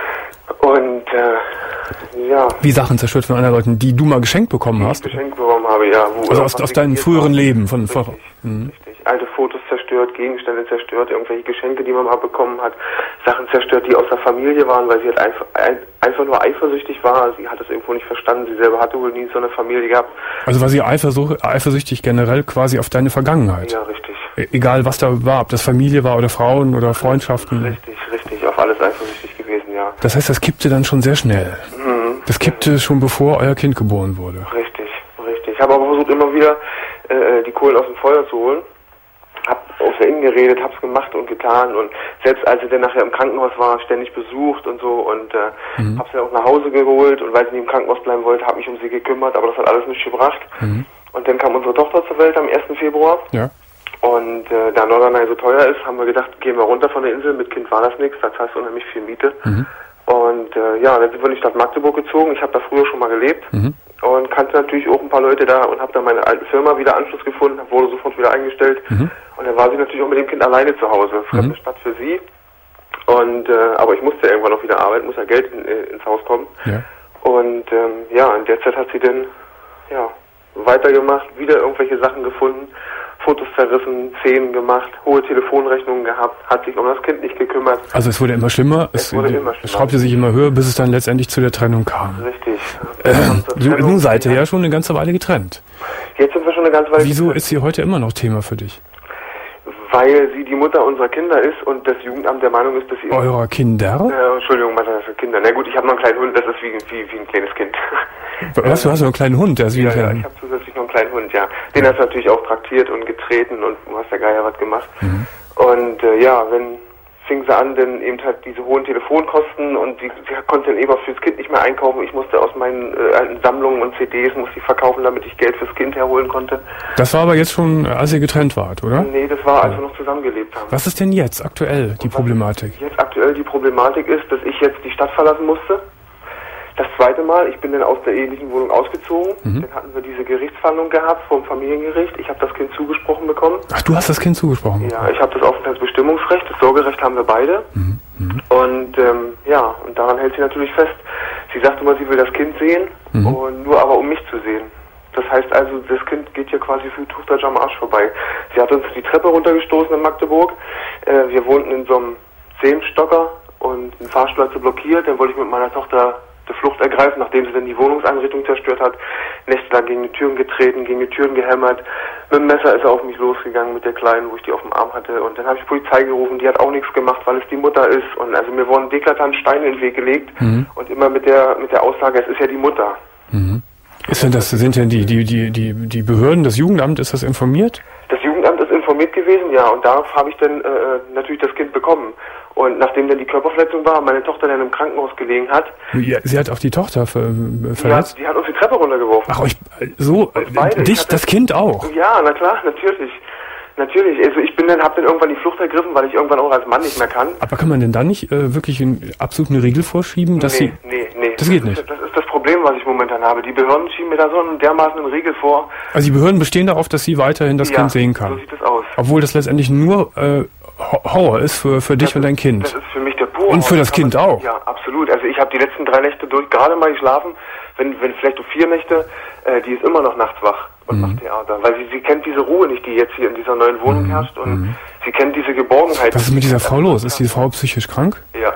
Und, äh, ja. Wie Sachen zerstört von anderen Leuten, die du mal geschenkt bekommen die hast? Ich geschenkt bekommen habe, ja. Wo also aus, aus deinem früheren war. Leben, von, Richtig, von, hm. richtig. Alte Fotos zerstört, Gegenstände zerstört, irgendwelche Geschenke, die man mal bekommen hat, Sachen zerstört, die aus der Familie waren, weil sie halt einfach, ein, einfach nur eifersüchtig war. Sie hat es irgendwo nicht verstanden. Sie selber hatte wohl nie so eine Familie gehabt. Also war sie eifersuch, eifersüchtig generell quasi auf deine Vergangenheit? Ja, richtig. E- egal was da war, ob das Familie war oder Frauen oder Freundschaften? Richtig, richtig. Auf alles eifersüchtig gewesen, ja. Das heißt, das kippte dann schon sehr schnell? Mhm. Das kippte ja. schon bevor euer Kind geboren wurde? Richtig, richtig. Ich habe aber versucht, immer wieder äh, die Kohlen aus dem Feuer zu holen. Hab auf der Innen geredet, hab's gemacht und getan und selbst als sie dann nachher im Krankenhaus war, ständig besucht und so und äh, mhm. hab sie auch nach Hause geholt und weil sie nicht im Krankenhaus bleiben wollte, hab mich um sie gekümmert, aber das hat alles nichts gebracht. Mhm. Und dann kam unsere Tochter zur Welt am ersten Februar. Ja. Und äh, da Norderney so teuer ist, haben wir gedacht, gehen wir runter von der Insel, mit Kind war das nichts, da zahlst du unheimlich viel Miete. Mhm. Und äh, ja, dann sind wir in die Stadt Magdeburg gezogen, ich habe da früher schon mal gelebt. Mhm. und kannte natürlich auch ein paar Leute da und habe dann meine alte Firma wieder Anschluss gefunden, wurde sofort wieder eingestellt. Mhm. Und dann war sie natürlich auch mit dem Kind alleine zu Hause. Fremde mhm. Stadt für sie. Und äh, aber ich musste irgendwann auch wieder arbeiten, muss ja Geld in, äh, ins Haus kommen. Ja. Und ähm, ja, in der Zeit hat sie dann ja weitergemacht, wieder irgendwelche Sachen gefunden, Fotos zerrissen, Szenen gemacht, hohe Telefonrechnungen gehabt, hat sich um das Kind nicht gekümmert. Also es wurde immer schlimmer, es, es wurde immer schlimmer. Schraubte sich immer höher, bis es dann letztendlich zu der Trennung kam. Richtig. Äh, nun seid ihr ja schon eine ganze Weile getrennt. Jetzt sind wir schon eine ganze Weile Wieso getrennt. Ist sie heute immer noch Thema für dich? Weil sie die Mutter unserer Kinder ist und das Jugendamt der Meinung ist, dass sie... Eurer Kinder? Äh, Entschuldigung, was ist das für Kinder? Na gut, ich habe noch einen kleinen Hund, das ist wie, wie, wie ein kleines Kind. Was, du hast noch einen kleinen Hund? Der ist wie ja, ein kleiner... ja, ich habe zusätzlich noch einen kleinen Hund, ja. Den hast du natürlich auch traktiert und getreten und du hast ja Geier was gemacht. Mhm. Und äh, ja, wenn... fing sie an, denn eben halt diese hohen Telefonkosten und sie, sie konnte dann eben auch fürs Kind nicht mehr einkaufen. Ich musste aus meinen äh, alten Sammlungen und C Ds, musste ich verkaufen, damit ich Geld fürs Kind herholen konnte. Das war aber jetzt schon, als ihr getrennt wart, oder? Nee, das war, als wir noch zusammengelebt haben. Was ist denn jetzt aktuell die Problematik? Jetzt aktuell die Problematik ist, dass ich jetzt die Stadt verlassen musste. Das zweite Mal, ich bin dann aus der ehelichen Wohnung ausgezogen. Mhm. Dann hatten wir diese Gerichtsverhandlung gehabt vom Familiengericht. Ich habe das Kind zugesprochen bekommen. Ach, du hast das Kind zugesprochen? Ja, ich habe das Aufenthaltsbestimmungsrecht, das Sorgerecht haben wir beide. Mhm. Mhm. Und ähm, ja, und daran hält sie natürlich fest. Sie sagt immer, sie will das Kind sehen, mhm. und nur aber um mich zu sehen. Das heißt also, das Kind geht hier quasi für Tuchdeutsch am Arsch vorbei. Sie hat uns die Treppe runtergestoßen in Magdeburg. Äh, wir wohnten in so einem Zehnstocker und ein Fahrstuhl hat sie blockiert. Dann wollte ich mit meiner Tochter die Flucht ergreifen, nachdem sie dann die Wohnungseinrichtung zerstört hat. Nächtelang gegen die Türen getreten, gegen die Türen gehämmert. Mit dem Messer ist er auf mich losgegangen mit der Kleinen, wo ich die auf dem Arm hatte. Und dann habe ich Polizei gerufen, die hat auch nichts gemacht, weil es die Mutter ist. Und also mir wurden deklatant Steine in den Weg gelegt. Mhm. Und immer mit der mit der Aussage, es ist ja die Mutter. Mhm. Ist denn das, sind denn die, die, die, die, die Behörden, das Jugendamt, ist das informiert? Das Jugendamt ist informiert gewesen, ja. Und darauf habe ich dann äh, natürlich das Kind bekommen. Und nachdem dann die Körperverletzung war, meine Tochter dann im Krankenhaus gelegen hat. Ja, sie hat auch die Tochter ver verletzt? Ja, die hat uns die Treppe runtergeworfen. Ach, euch, so, äh, dich, das Kind auch? Ja, na klar, natürlich. Natürlich. Also ich bin dann, hab dann irgendwann die Flucht ergriffen, weil ich irgendwann auch als Mann nicht mehr kann. Aber kann man denn da nicht äh, wirklich in, absolut eine Regel vorschieben, dass nee, sie... Nee, nee, das geht das nicht. Ist, das ist das Problem, was ich momentan habe. Die Behörden schieben mir da so einen dermaßen eine Regel vor. Also die Behörden bestehen darauf, dass sie weiterhin das ja, Kind sehen kann. So sieht es aus. Obwohl das letztendlich nur äh, Horror ist für, für dich das und dein ist, Kind. Das ist für mich der pure Und für das Kind man, auch. Ja, absolut. Also ich habe die letzten drei Nächte durch gerade mal geschlafen, wenn, wenn vielleicht so vier Nächte, äh, die ist immer noch nachts wach und mhm. macht Theater. Weil sie, sie kennt diese Ruhe nicht, die jetzt hier in dieser neuen Wohnung mhm. herrscht, und mhm. sie kennt diese Geborgenheit. Was ist mit dieser Frau los? Ist diese Frau psychisch krank? Ja.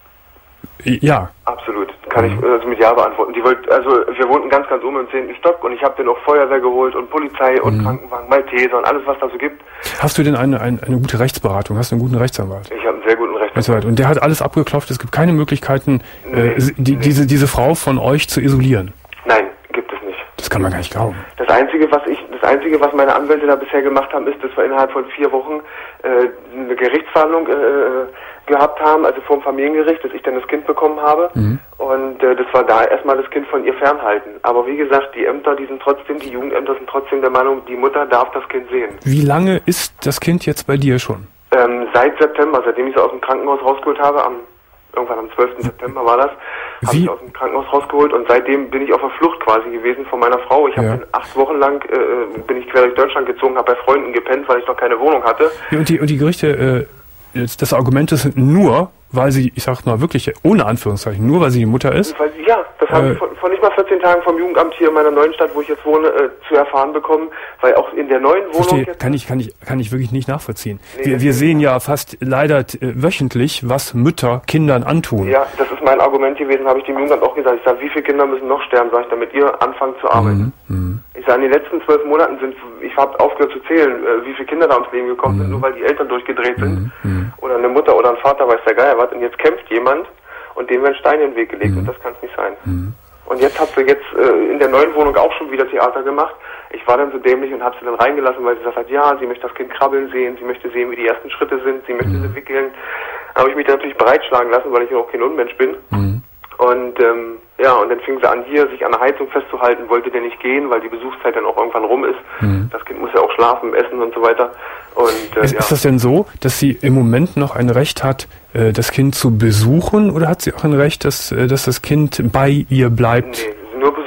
Ja. Absolut. Kann ich also mit Ja beantworten. Die wollte, also wir wohnten ganz, ganz oben im zehnten Stock und ich habe dann auch Feuerwehr geholt und Polizei und mhm. Krankenwagen, Malteser und alles, was da so gibt. Hast du denn eine, eine, eine gute Rechtsberatung? Hast du einen guten Rechtsanwalt? Ich habe einen sehr guten Rechtsanwalt. Und der hat alles abgeklopft. Es gibt keine Möglichkeiten, nee, äh, die, nee. diese, diese Frau von euch zu isolieren? Nein, gibt es nicht. Das kann man gar nicht glauben. Das Einzige, was ich, das Einzige, was meine Anwälte da bisher gemacht haben, ist, dass wir innerhalb von vier Wochen äh, eine Gerichtsverhandlung äh, gehabt haben, also vom Familiengericht, dass ich dann das Kind bekommen habe. Mhm. Und äh, das war da erstmal das Kind von ihr fernhalten. Aber wie gesagt, die Ämter, die sind trotzdem, die Jugendämter sind trotzdem der Meinung, die Mutter darf das Kind sehen. Wie lange ist das Kind jetzt bei dir schon? Ähm, seit September, seitdem ich sie aus dem Krankenhaus rausgeholt habe, am irgendwann am zwölften September war das, habe ich aus dem Krankenhaus rausgeholt und seitdem bin ich auf der Flucht quasi gewesen von meiner Frau. Ich habe ja. acht Wochen lang äh, bin ich quer durch Deutschland gezogen, habe bei Freunden gepennt, weil ich noch keine Wohnung hatte. Ja, und die und die Gerichte, äh, das Argument ist nur, weil sie, ich sag mal wirklich ohne Anführungszeichen, nur weil sie die Mutter ist. Weil, ja, das habe äh, ich von, von nicht mal vierzehn Tagen vom Jugendamt hier in meiner neuen Stadt, wo ich jetzt wohne, äh, zu erfahren bekommen, weil auch in der neuen Wohnung... Verstehe, kann ich, kann ich, kann ich wirklich nicht nachvollziehen. Nee, wir, wir sehen ja fast leider äh, wöchentlich, was Mütter Kindern antun. Ja, das ist mein Argument gewesen, habe ich dem Jugendamt auch gesagt. Ich sage, wie viele Kinder müssen noch sterben, sage ich, damit ihr anfangt zu arbeiten. Mhm, ich sage, in den letzten zwölf Monaten sind, ich habe aufgehört zu zählen, äh, wie viele Kinder da ums Leben gekommen mhm. sind, nur weil die Eltern durchgedreht sind. Mhm. Oder eine Mutter oder ein Vater, weiß der Geier was. Und jetzt kämpft jemand und dem werden Steine in den Weg gelegt. Mhm. Und das kann es nicht sein. Mhm. Und jetzt hat sie jetzt äh, in der neuen Wohnung auch schon wieder Theater gemacht. Ich war dann so dämlich und habe sie dann reingelassen, weil sie gesagt hat, ja, sie möchte das Kind krabbeln sehen, sie möchte sehen, wie die ersten Schritte sind, sie möchte mhm. sie wickeln. Da habe ich mich dann natürlich breitschlagen lassen, weil ich ja auch kein Unmensch bin. Mhm. Und ähm, ja, und dann fing sie an, hier sich an der Heizung festzuhalten, wollte der nicht gehen, weil die Besuchszeit dann auch irgendwann rum ist. Mhm. Das Kind muss ja auch schlafen, essen und so weiter. Und, äh, ist, ja. ist das denn so, dass sie im Moment noch ein Recht hat, äh, das Kind zu besuchen, oder hat sie auch ein Recht, dass, äh, dass das Kind bei ihr bleibt? Nee, nur Besuchsrecht.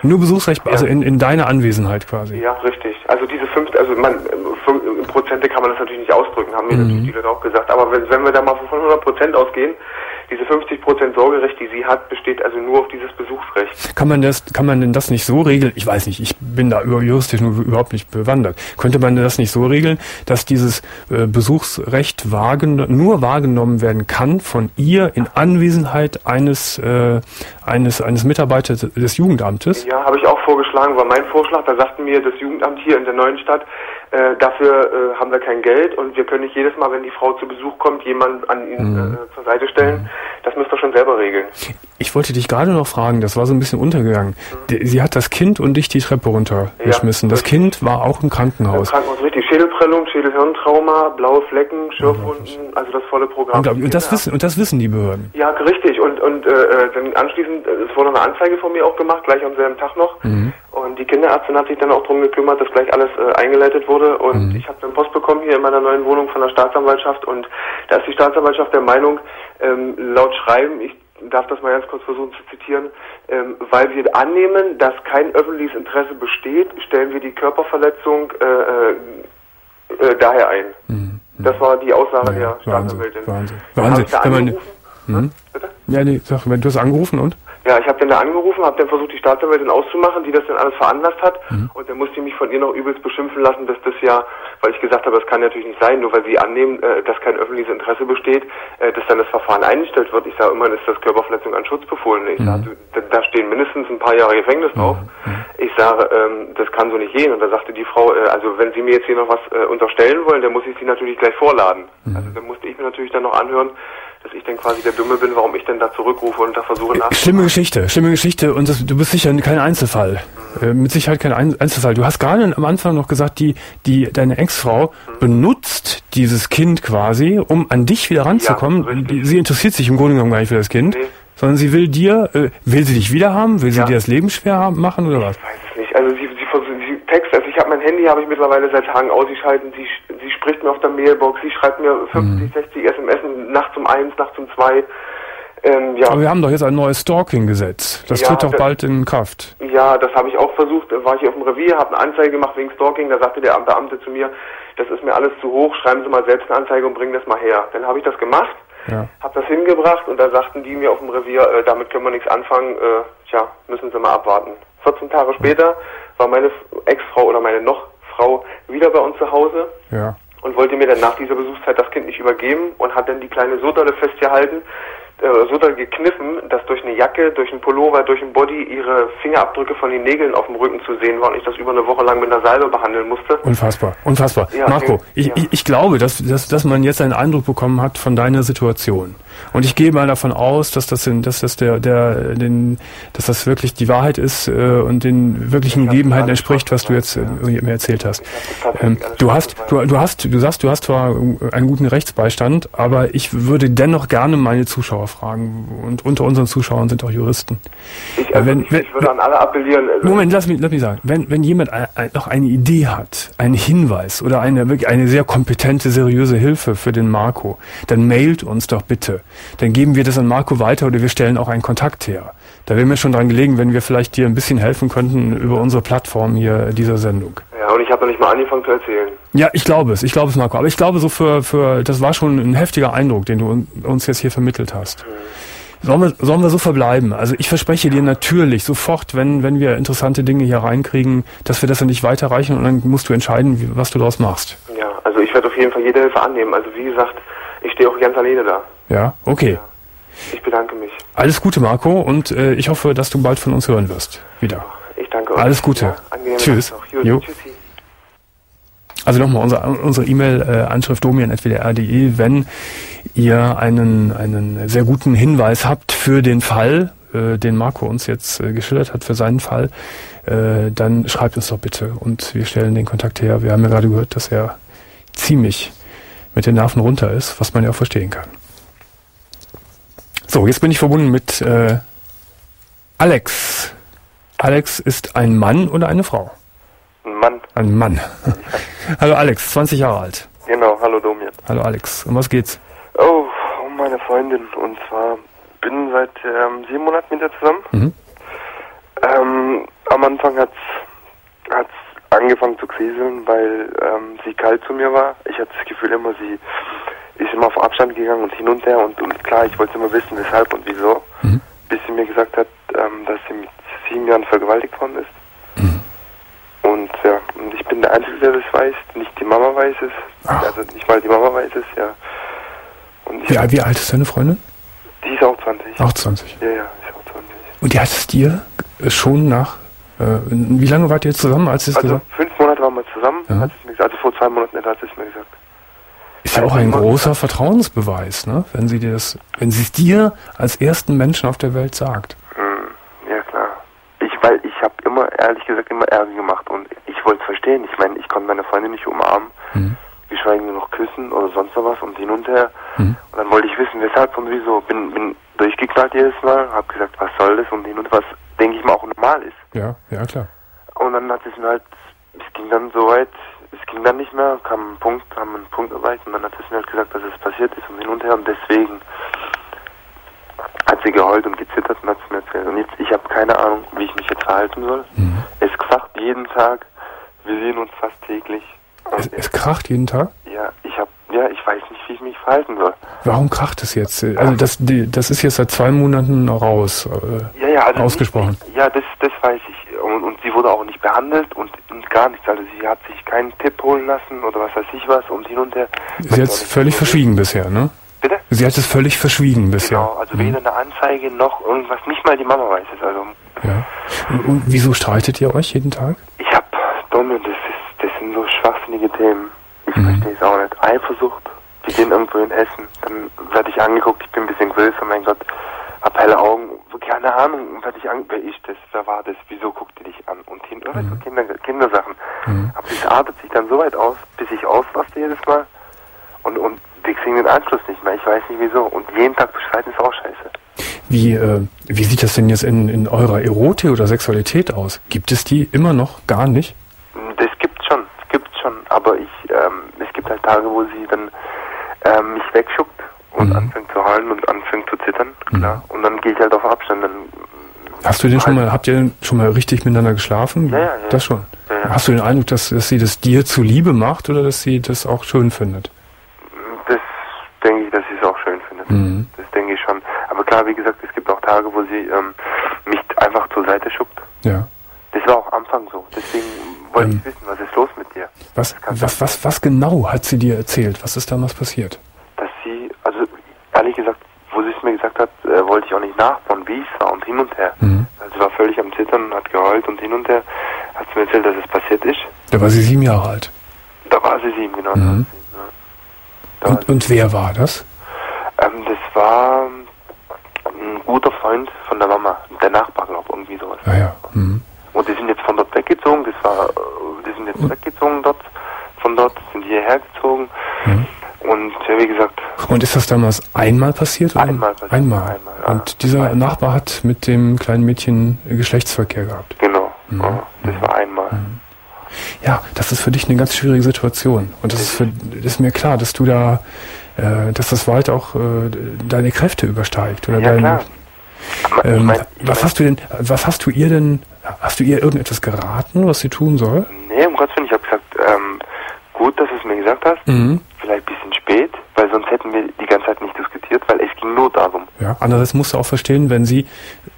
Nur Besuchsrecht, ja. Also in, in deiner Anwesenheit quasi. Ja, richtig. Also diese fünf, also man, in Prozente kann man das natürlich nicht ausdrücken, haben mir mhm. natürlich die Leute auch gesagt. Aber wenn, wenn wir da mal von hundert Prozent ausgehen, diese fünfzig Prozent Sorgerecht, die sie hat, besteht also nur auf dieses Besuchsrecht. Kann man das, kann man denn das nicht so regeln? Ich weiß nicht, ich bin da juristisch nur überhaupt nicht bewandert. Könnte man das nicht so regeln, dass dieses äh, Besuchsrecht wahrgen- nur wahrgenommen werden kann von ihr in Anwesenheit eines, äh, eines, eines Mitarbeiters des Jugendamtes? Ja, habe ich auch vorgeschlagen, war mein Vorschlag. Da sagten mir das Jugendamt hier in der neuen Stadt, äh, dafür äh, haben wir kein Geld und wir können nicht jedes Mal, wenn die Frau zu Besuch kommt, jemanden an ihn mhm. äh, zur Seite stellen. Mhm. Das müsst ihr schon selber regeln. Ich wollte dich gerade noch fragen, das war so ein bisschen untergegangen. Mhm. Sie hat das Kind und dich die Treppe runtergeschmissen. Ja, das Kind war auch im Krankenhaus. Im Krankenhaus, richtig. Schädelprellung, Schädelhirntrauma, blaue Flecken, Schürfwunden, also das volle Programm. Und, und, das, wissen, und das wissen die Behörden? Ja, richtig. Und, und äh, dann anschließend, es wurde eine Anzeige von mir auch gemacht, gleich am selben Tag noch. Mhm. Und die Kinderärztin hat sich dann auch darum gekümmert, dass gleich alles äh, eingeleitet wurde. Und mhm. ich habe dann Post bekommen hier in meiner neuen Wohnung von der Staatsanwaltschaft. Und da ist die Staatsanwaltschaft der Meinung, ähm, laut Schreiben, ich darf das mal ganz kurz versuchen zu zitieren, ähm, weil wir annehmen, dass kein öffentliches Interesse besteht, stellen wir die Körperverletzung äh, äh, daher ein. Mhm. Das war die Aussage ja, der Staatsanwältin. Wahnsinn. Wahnsinn. Wahnsinn. Wenn man, hm? Bitte? Ja, nee, sag, du hast angerufen und? Ja, ich habe dann da angerufen, habe dann versucht, die Staatsanwältin auszumachen, die das dann alles veranlasst hat. Mhm. Und dann musste ich mich von ihr noch übelst beschimpfen lassen, dass das ja, weil ich gesagt habe, das kann natürlich nicht sein, nur weil sie annehmen, äh, dass kein öffentliches Interesse besteht, äh, dass dann das Verfahren eingestellt wird. Ich sage, immerhin ist das Körperverletzung an Schutz befohlen. Ich mhm. sage, da, da stehen mindestens ein paar Jahre Gefängnis drauf. Mhm. Ich sage, ähm, das kann so nicht gehen. Und da sagte die Frau, äh, also wenn Sie mir jetzt hier noch was äh, unterstellen wollen, dann muss ich Sie natürlich gleich vorladen. Mhm. Also dann musste ich mir natürlich dann noch anhören, dass ich dann quasi der Dumme bin, warum ich denn da zurückrufe und da versuche nachzudenken. Schlimme Geschichte, schlimme Geschichte und das, du bist sicher kein Einzelfall. Mhm. Äh, mit Sicherheit kein Einzelfall. Du hast gerade am Anfang noch gesagt, die, die, deine Ex-Frau mhm. benutzt dieses Kind quasi, um an dich wieder ranzukommen. Ja, sie interessiert sich im Grunde genommen gar nicht für das Kind, nee. sondern sie will dir, äh, will sie dich wieder haben? Will sie ja. dir das Leben schwer haben, machen oder was? Ich weiß es nicht. Also sie, sie, sie Text, also ich habe mein Handy, habe ich mittlerweile seit Tagen ausgeschalten. Sie, sie spricht mir auf der Mailbox, sie schreibt mir fünfzig, mhm. sechzig S M S nachts um eins, nachts um zwei. Ähm, ja. Aber wir haben doch jetzt ein neues Stalking-Gesetz. Das ja, tritt doch das, bald in Kraft. Ja, das habe ich auch versucht. Da war ich hier auf dem Revier, habe eine Anzeige gemacht wegen Stalking. Da sagte der Beamte zu mir, das ist mir alles zu hoch, schreiben Sie mal selbst eine Anzeige und bringen das mal her. Dann habe ich das gemacht, ja. habe das hingebracht und da sagten die mir auf dem Revier, äh, damit können wir nichts anfangen. Äh, tja, müssen Sie mal abwarten. vierzehn Tage später war meine Ex-Frau oder meine Noch-Frau wieder bei uns zu Hause. Ja. Und wollte mir dann nach dieser Besuchszeit das Kind nicht übergeben und hat dann die kleine so dolle festgehalten, äh, so doll gekniffen, dass durch eine Jacke, durch einen Pullover, durch ein Body ihre Fingerabdrücke von den Nägeln auf dem Rücken zu sehen waren und ich das über eine Woche lang mit einer Salbe behandeln musste. Unfassbar, unfassbar. Ja, Marco, ich, ja. ich, ich glaube, dass, dass, dass man jetzt einen Eindruck bekommen hat von deiner Situation. Und ich gehe mal davon aus, dass das, in, dass das der, der, den, dass das wirklich die Wahrheit ist äh, und den wirklichen Gegebenheiten entspricht, was du jetzt äh, mir erzählt hast. Ähm, du hast, du, du hast, du sagst, du hast zwar einen guten Rechtsbeistand, aber ich würde dennoch gerne meine Zuschauer fragen. Und unter unseren Zuschauern sind auch Juristen. Ich, also wenn, wenn, ich würde an alle appellieren. Also Moment, lass mich, lass mich sagen. Wenn, wenn jemand ein, ein, noch eine Idee hat, einen Hinweis oder eine wirklich eine sehr kompetente, seriöse Hilfe für den Marco, dann mailt uns doch bitte. Dann geben wir das an Marco weiter oder wir stellen auch einen Kontakt her. Da wäre mir schon dran gelegen, wenn wir vielleicht dir ein bisschen helfen könnten über unsere Plattform hier dieser Sendung. Ja, und ich habe noch nicht mal angefangen zu erzählen. Ja, ich glaube es, ich glaube es, Marco. Aber ich glaube so für, für, das war schon ein heftiger Eindruck, den du uns jetzt hier vermittelt hast. Mhm. Sollen wir, sollen wir so verbleiben? Also ich verspreche dir natürlich sofort, wenn, wenn wir interessante Dinge hier reinkriegen, dass wir das dann nicht weiterreichen und dann musst du entscheiden, wie, was du daraus machst. Ja, also ich werde auf jeden Fall jede Hilfe annehmen. Also wie gesagt, ich stehe auch ganz alleine da. Ja, okay. Ja. Ich bedanke mich. Alles Gute, Marco, und äh, ich hoffe, dass du bald von uns hören wirst. Wieder. Ich danke euch. Alles Gute. Ja, Tschüss. Jo. Tschüssi. Also nochmal unsere, unsere E-Mail-Anschrift äh, domian at w d r punkt d e, wenn ihr einen, einen sehr guten Hinweis habt für den Fall, äh, den Marco uns jetzt äh, geschildert hat, für seinen Fall, äh, dann schreibt uns doch bitte und wir stellen den Kontakt her. Wir haben ja gerade gehört, dass er ziemlich mit den Nerven runter ist, was man ja auch verstehen kann. So, jetzt bin ich verbunden mit äh, Alex. Alex ist ein Mann oder eine Frau? Ein Mann. Ein Mann. Hallo Alex, zwanzig Jahre alt. Genau, hallo Domian. Hallo Alex, um was geht's? Oh, um meine Freundin. Und zwar bin seit ähm, sieben Monaten mit ihr zusammen. Mhm. Ähm, am Anfang hat's, hat's angefangen zu kriseln, weil ähm, sie kalt zu mir war. Ich hatte das Gefühl immer, sie ist immer auf Abstand gegangen und hin und her und, und klar, ich wollte immer wissen, weshalb und wieso. Mhm. Bis sie mir gesagt hat, ähm, dass sie mit sieben Jahren vergewaltigt worden ist. Mhm. Und ja, und ich bin der Einzige, der das weiß. Nicht die Mama weiß es. Ach. Also nicht mal die Mama weiß es, ja. Und ich wie, wie alt ist deine Freundin? Die ist auch zwanzig. Auch zwanzig? Ja, ja, ist auch zwanzig. Und die hat es dir schon nach, äh, wie lange wart ihr zusammen, als sie es also gesagt hat? fünf Monate waren wir zusammen, ja. hat es mir gesagt, also vor zwei Monaten hat sie es mir gesagt. Ist ja auch ein großer Vertrauensbeweis, ne? Wenn sie dir das, wenn sie es dir als ersten Menschen auf der Welt sagt. Hm, ja klar. Ich, weil ich habe immer, ehrlich gesagt, immer Ärger gemacht und ich wollte es verstehen. Ich meine, ich konnte meine Freundin nicht umarmen, mhm. geschweige nur noch küssen oder sonst was und hin und her. Mhm. Und dann wollte ich wissen, weshalb und wieso. Bin, bin durchgeknallt jedes Mal, habe gesagt, was soll das und hin und was, denke ich mal, auch normal ist. Ja, ja klar. Und dann hat es mir halt, es ging dann so weit, es ging dann nicht mehr, kam ein Punkt, haben einen Punkt erreicht und dann hat es mir halt gesagt, dass es passiert ist und hin und her und deswegen hat sie geheult und gezittert und hat es mir erzählt. Und jetzt, ich habe keine Ahnung, wie ich mich jetzt verhalten soll. Mhm. Es kracht jeden Tag, wir sehen uns fast täglich. Es, es kracht jeden Tag? Ja, ich habe, ja, ich weiß nicht, wie ich mich verhalten soll. Warum kracht es jetzt? Also das, die, das ist jetzt seit zwei Monaten raus, äh, ja, ja, also ausgesprochen. Nicht, ja, das, das weiß ich. Und, und sie wurde auch nicht behandelt und, und gar nichts. Also sie hat sich keinen Tipp holen lassen oder was weiß ich was und hin und her. Sie hat es völlig verschwiegen bisher, ne? Bitte? Sie hat es völlig verschwiegen bisher. Genau, also weder eine Anzeige noch irgendwas, nicht mal die Mama weiß es. Also. Ja. Und, und wieso streitet ihr euch jeden Tag? Ich hab, Donne, das ist, das sind so schwachsinnige Themen. Ich mhm. verstehe es auch nicht. Eifersucht, wir gehen irgendwo in Essen, dann werde ich angeguckt, ich bin ein bisschen größer, mein Gott, hab helle Augen, keine Ahnung, werde ich angeguckt, wer ist das, wer war das, wieso guckt ihr dich an? Und hin, oder mhm. so Kinder, Kindersachen. Mhm. Aber das artet sich dann so weit aus, bis ich ausraste jedes Mal und, und wir kriegen den Anschluss nicht mehr, ich weiß nicht wieso. Und jeden Tag bestreiten ist auch scheiße. Wie, äh, wie sieht das denn jetzt in, in eurer Erotik oder Sexualität aus? Gibt es die immer noch gar nicht? Das gibt's schon, das gibt's schon, aber ich, ähm, es gibt halt Tage, wo sie dann ähm, mich wegschuckt und mhm. anfängt zu heulen und anfängt zu zittern, klar. Mhm. Und dann gehe ich halt auf Abstand. Dann Hast du denn schon mal, habt ihr denn schon mal richtig miteinander geschlafen? Ja, ja, ja. Das schon. Ja, ja. Hast du den Eindruck, dass, dass sie das dir zuliebe macht oder dass sie das auch schön findet? Das denke ich, dass sie es auch schön findet. Mhm. Das denke ich schon. Aber klar, wie gesagt, es gibt auch Tage, wo sie ähm, mich einfach zur Seite schuckt. Ja. Das war auch am Anfang so. Deswegen wollte ähm, ich wissen, was ist los mit dir? Was, was, was, was genau hat sie dir erzählt? Was ist damals passiert? Dass sie, also ehrlich gesagt, wo sie es mir gesagt hat, äh, wollte ich auch nicht nachbauen, wie es war und hin und her. Mhm. Also sie war völlig am Zittern und hat geheult und hin und her. Hat sie mir erzählt, dass es passiert ist. Da war sie sieben Jahre alt. Da war sie sieben, genau. Mhm. Da war sie, ja. Da und, war und wer war das? Ähm, das war ein guter Freund von der Mama, der Nachbar, glaube ich, irgendwie sowas. Ah ja. Mhm. Und die sind jetzt von dort weggezogen, das war, die sind jetzt mhm. weggezogen dort, von dort, sind hierher gezogen. Mhm. Und ja, wie gesagt. Und ist das damals einmal passiert? Oder? Einmal passiert. Einmal. einmal ja. Und dieser einmal. Nachbar hat mit dem kleinen Mädchen Geschlechtsverkehr gehabt? Genau, mhm. ja, das war einmal. Mhm. Ja, das ist für dich eine ganz schwierige Situation. Und das ist, für, ist mir klar, dass du da, äh, dass das weit auch äh, deine Kräfte übersteigt. Oder ja, dein, klar. Ähm, ich mein, ich was mein, hast du denn, was hast du ihr denn, hast du ihr irgendetwas geraten, was sie tun soll? Nee, um Gottes Willen, ich habe gesagt, ähm, gut, dass du es mir gesagt hast, mhm. vielleicht ein bisschen spät, weil sonst hätten wir die ganze Zeit nicht diskutiert, weil es ging nur darum. Ja, andererseits musst du auch verstehen, wenn sie,